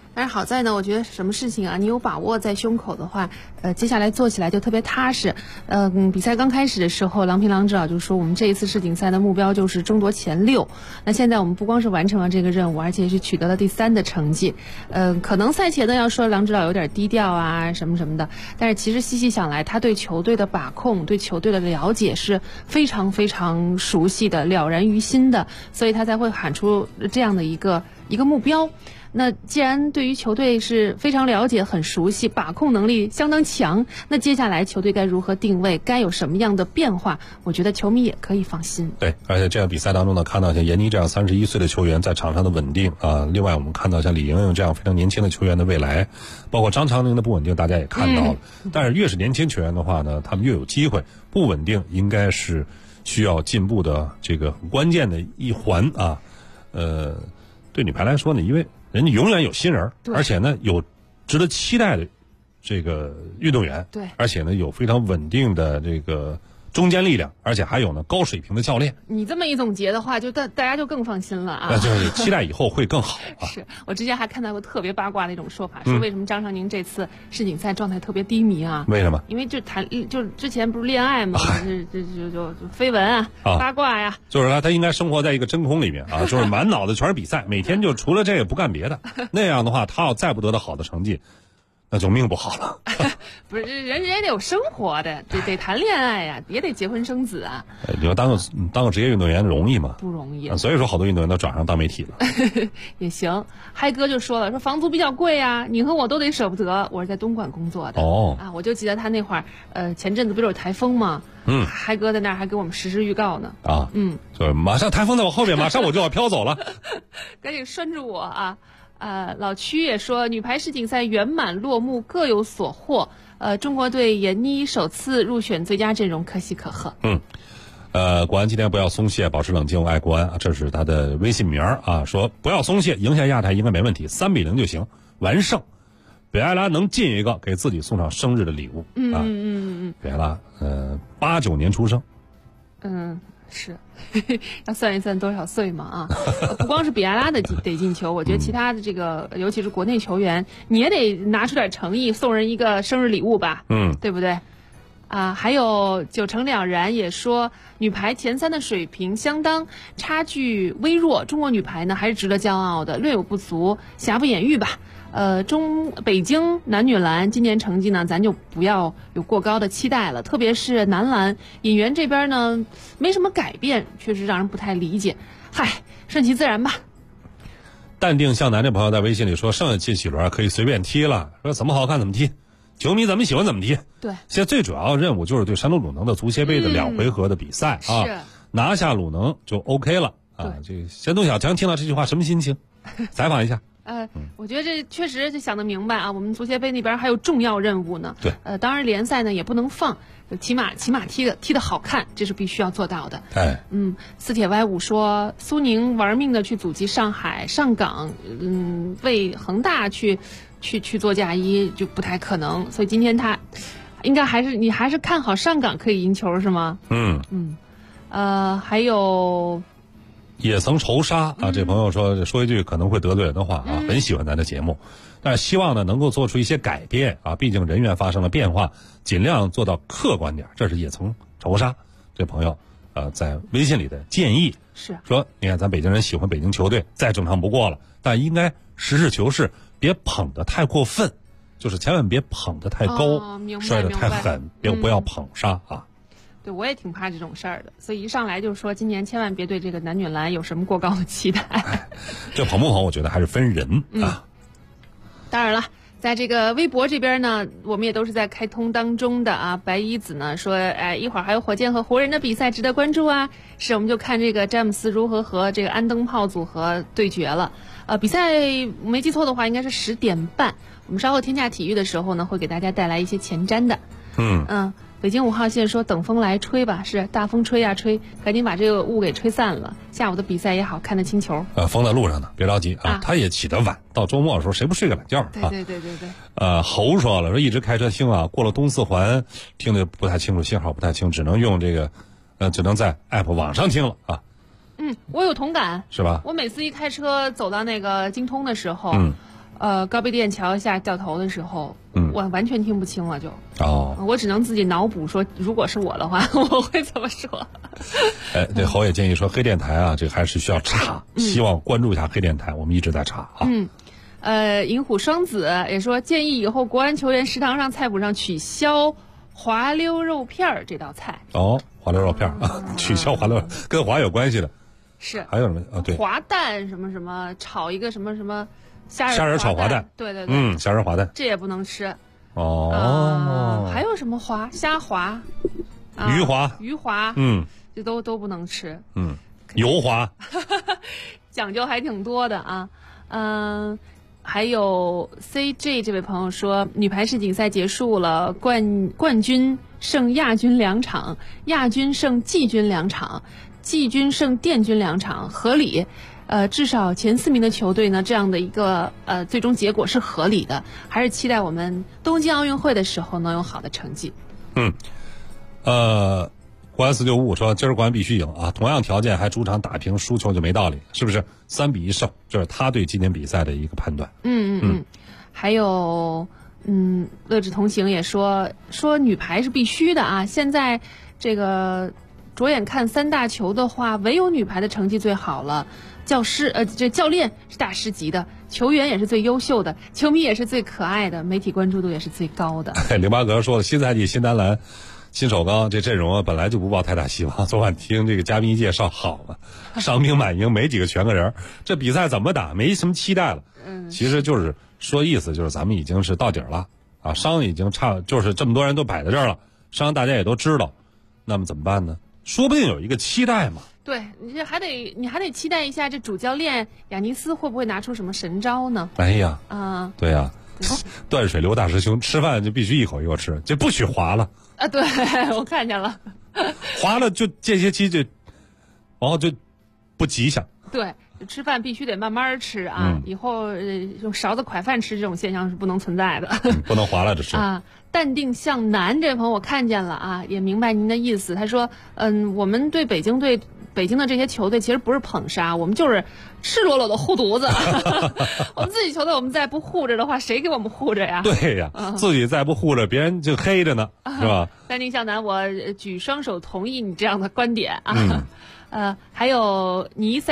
但是好在呢，我觉得什么事情啊，你有把握在胸口的话，接下来做起来就特别踏实。比赛刚开始的时候，郎平郎指导就说，我们这一次世锦赛的目标就是争夺前6。那现在我们不光是完成了这个任务，而且是取得了第3的成绩。可能赛前呢要说郎指导有点低调啊什么什么的，但是其实细细想来，他对球队的把控、对球队的了解是非常非常熟悉的、了然于心的，所以他才会喊出这样的一个目标。那既然对于球队是非常了解、很熟悉，把控能力相当强，那接下来球队该如何定位，该有什么样的变化，我觉得球迷也可以放心。 对，而且这样比赛当中呢，看到像闫妮这样31岁的球员在场上的稳定啊，另外我们看到像李盈莹这样非常年轻的球员的未来，包括张常宁的不稳定，大家也看到了。但是越是年轻球员的话呢，他们越有机会。不稳定应该是需要进步的这个很关键的一环啊。对女排来说呢，因为人家永远有新人，而且呢有值得期待的这个运动员， 对， 而且呢有非常稳定的这个中坚力量，而且还有呢高水平的教练。 你这么一总结的话，就大家就更放心了啊！ 那就是期待以后会更好啊！ 是我之前还看到过特别八卦的一种说法，说为什么张常宁这次世锦赛状态特别低迷啊？ 为什么？ 因为就之前不是恋爱嘛，就绯闻啊，八卦呀。 就是他应该生活在一个真空里面啊，就是满脑子全是比赛，每天就除了这个不干别的。那样的话，他要再不得到好的成绩，那就命不好了。 不是人也得有生活的，得谈恋爱呀，也得结婚生子啊。 你说当个职业运动员容易吗？ 不容易。 所以说好多运动员都转上当媒体了。 也行，嗨哥就说了，说房租比较贵啊，你和我都得舍不得。我是在东莞工作的我就记得他那会儿前阵子不是有台风吗？嗨哥在那儿还给我们实时预告呢。 就是马上台风在我后面，马上我就要飘走了。 赶紧拴住我啊！老曲也说，女排世锦赛圆满落幕，各有所获。中国队闫妮首次入选最佳阵容，可喜可贺。 国安今天不要松懈，保持冷静，爱国安，这是他的微信名啊。说不要松懈，赢下亚太应该没问题，3-0就行，完胜。比埃拉能进一个，给自己送上生日的礼物。比埃拉89年出生。 是，要算一算多少岁嘛啊！不光是比埃拉得进球，我觉得其他的这个，尤其是国内球员，你也得拿出点诚意，送人一个生日礼物吧，对不对？还有9成2然也说，女排前3的水平相当，差距微弱，中国女排呢还是值得骄傲的，略有不足，瑕不掩瑜吧。北京男女篮今年成绩呢，咱就不要有过高的期待了，特别是男篮引援这边呢没什么改变，确实让人不太理解。顺其自然吧。 淡定向南这朋友在微信里说，剩下几轮可以随便踢了，说怎么好看怎么踢，球迷怎么喜欢怎么踢。 对， 现在最主要任务就是对山东鲁能的足协杯的2回合的比赛拿下鲁能就 OK 了啊。这个山东小强听到这句话什么心情？采访一下。 我觉得这确实就想得明白啊，我们足协杯那边还有重要任务呢。 对， 当然联赛呢也不能放，起码踢得好看，这是必须要做到的。四铁 Y5 说，苏宁玩命的去阻击上海上港，为恒大去做嫁衣就不太可能，所以今天他应该你还是看好上港可以赢球是吗？还有。 也曾仇杀啊！这朋友说一句可能会得罪人的话啊，很喜欢咱的节目，但是希望呢能够做出一些改变啊，毕竟人员发生了变化，尽量做到客观点。这是也曾仇杀这朋友在微信里的建议， 是说你看咱北京人喜欢北京球队，再正常不过了，但应该实事求是，别捧得太过分，就是千万别捧得太高，摔得太狠，不要捧杀啊。 对，我也挺怕这种事儿的，所以一上来就说今年千万别对这个男女篮有什么过高的期待。 这捧不捧，我觉得还是分人啊。 当然了，在这个微博这边呢，我们也都是在开通当中的啊。白衣子呢说，一会儿还有火箭和湖人的比赛值得关注啊。是，我们就看这个詹姆斯如何和这个安灯泡组合对决了。比赛没记错的话，应该是10点半。我们稍后天下体育的时候呢，会给大家带来一些前瞻的。北京5号线说等风来吹吧，是大风吹呀吹，赶紧把这个雾给吹散了。下午的比赛也好看得清球。 风在路上呢，别着急啊，他也起得晚，到周末的时候谁不睡个懒觉啊？ 对。 侯说了，说一直开车听啊，过了东四环听得不太清楚，信号不太清，只能用这个只能在 app 网上听了啊。 我有同感， 是吧？ 我每次一开车走到那个京通的时候， 高碑店桥下掉头的时候，我完全听不清了就。我只能自己脑补说，如果是我的话，我会怎么说？ 这侯也建议说，黑电台啊，这个还是需要查，希望关注一下黑电台，我们一直在查啊。 银虎双子也说，建议以后国安球员食堂上菜谱上取消滑溜肉片这道菜。 滑溜肉片啊，取消滑溜，跟滑有关系的。 是。 还有什么啊？对。 滑蛋什么什么，炒一个什么什么虾仁炒滑蛋。 对对对。 虾仁滑蛋。 这也不能吃。还有什么滑？虾滑。 鱼滑。 鱼滑。这都不能吃。 油滑。 讲究还挺多的啊。还有 CJ 这位朋友说，女排世锦赛结束了，冠军胜亚军2场，亚军胜季军2场，季军胜殿军2场，合理。至少前4名的球队呢，这样的一个最终结果是合理的，还是期待我们东京奥运会的时候能有好的成绩。 国安495说，今儿国安必须赢啊！同样条件还主场打平输球就没道理，是不是？3比1胜，这是他对今年比赛的一个判断。 还有乐之同行也说女排是必须的啊！现在这个着眼看3大球的话，唯有女排的成绩最好了。这教练是大师级的，球员也是最优秀的，球迷也是最可爱的，媒体关注度也是最高的。 08格说了，新赛季新单篮。新首钢这阵容啊，本来就不抱太大希望。昨晚听这个嘉宾介绍，好了，伤兵满营，没几个全个人，这比赛怎么打？没什么期待了。其实就是说意思就是咱们已经是到底了啊，伤已经就是这么多人都摆在这儿了，伤大家也都知道，那么怎么办呢？说不定有一个期待嘛。 对，你还得期待一下，这主教练亚尼斯会不会拿出什么神招呢？ 哎呀，对呀。断水流大师兄，吃饭就必须一口一口吃，这不许滑了啊！对，我看见了， 滑了就间歇期就不吉祥。 对，吃饭必须得慢慢吃啊！以后用勺子㧟饭吃这种现象是不能存在的， 不能滑了这是啊。淡定向南这位朋友我看见了啊，也明白您的意思。他说，我们对北京的这些球队其实不是捧杀，我们就是赤裸裸的护犊子。我们自己球队我们再不护着的话，谁给我们护着呀？ 对呀，自己再不护着，别人就黑着呢，是吧？ 淡定向南，我举双手同意你这样的观点啊。还有你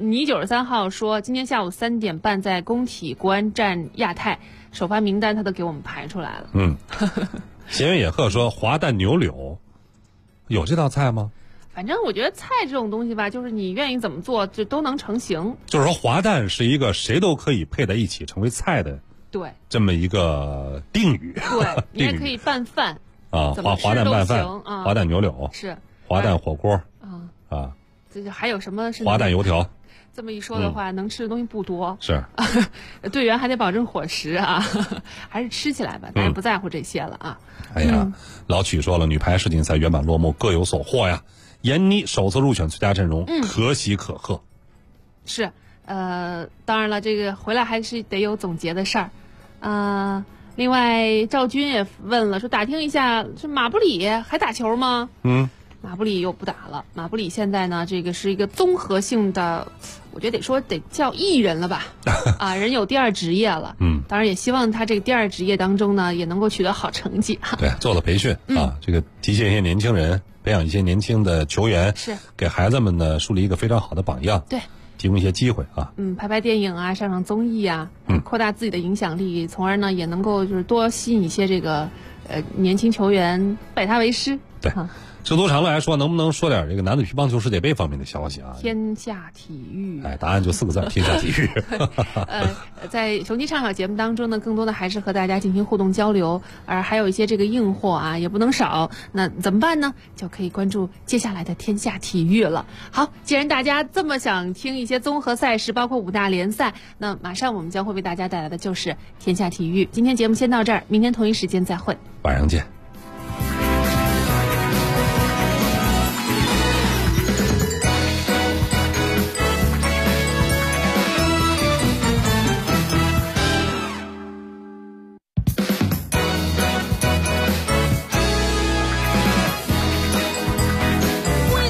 93号说，今天下午3点半在工体国安战亚太，首发名单他都给我们排出来了。 闲云野鹤说，滑蛋牛柳有这道菜吗？ 反正我觉得菜这种东西吧，就是你愿意怎么做，就都能成型。 就是说，滑蛋是一个谁都可以配在一起成为菜的， 对， 这么一个定语。 对，你也可以拌饭啊，滑蛋拌饭，滑蛋牛柳是滑蛋火锅这还有什么是滑蛋油条？ 这么一说的话，能吃的东西不多。 是， 队员还得保证伙食啊，还是吃起来吧，咱也不在乎这些了啊。 哎呀，老曲说了，女排世锦赛圆满落幕，各有所获呀。闫妮首次入选最佳阵容，可喜可贺。 是，当然了，这个回来还是得有总结的事儿。另外赵军也问了，说打听一下，这马布里还打球吗？马布里又不打了。马布里现在呢，这个是一个综合性的，我觉得得叫艺人了吧？啊，人有第2职业了。当然也希望他这个第2职业当中呢，也能够取得好成绩。 对，做了培训啊，这个提携一些年轻人，培养一些年轻的球员， 是给孩子们呢树立一个非常好的榜样。 对， 提供一些机会啊。 拍电影啊，上综艺啊，扩大自己的影响力，从而呢也能够就是多吸引一些这个年轻球员拜他为师。 对。知足常乐来说，能不能说点这个男子乒乓球世界杯方面的消息啊？ 天下体育， 答案就4个字：天下体育。 在雄鸡畅想节目当中呢，更多的还是和大家进行互动交流，而还有一些这个硬货啊，也不能少。那怎么办呢？就可以关注接下来的天下体育了。好，既然大家这么想听一些综合赛事，包括5大联赛，那马上我们将会为大家带来的就是天下体育。今天节目先到这儿，明天同一时间再会， 晚上见。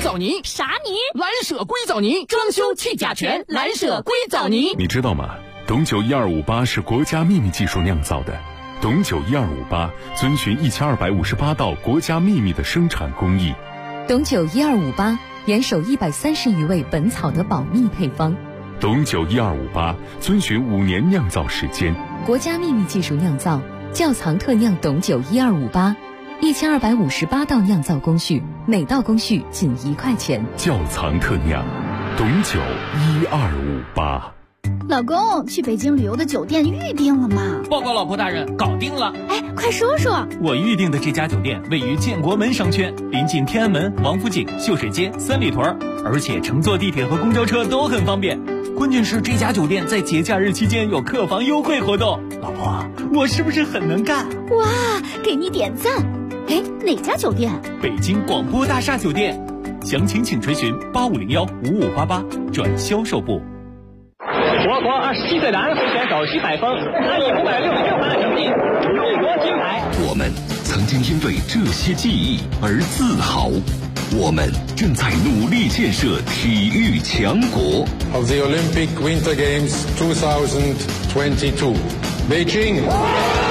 啥泥？蓝舍硅藻泥，装修去甲醛，蓝舍硅藻泥。 你知道吗？ 董酒12588是国家秘密技术酿造的，董酒12588遵循1258道国家秘密的生产工艺。 董酒1258严守130余味本草的保密配方。 董酒12588遵循5年酿造时间， 国家秘密技术酿造，窖藏特酿董酒12581，1258道酿造工序，每道工序仅1块钱。 窖藏特酿，董酒12588。 老公，去北京旅游的酒店预定了吗？ 报告老婆大人，搞定了。 哎，快说说。 我预定的这家酒店位于建国门商圈，临近天安门、王府井、秀水街、三里屯，而且乘坐地铁和公交车都很方便。关键是这家酒店在节假日期间有客房优惠活动。老婆，我是不是很能干？ 哇，给你点赞。哎，哪家酒店？ 北京广播大厦酒店。详情请垂询85015588转销售部。 我国27岁男会选手徐海峰拿以566分的成绩入国金牌。 我们曾经因为这些记忆而自豪，我们正在努力建设体育强国。 Of the Olympic Winter Games 2022, Beijing.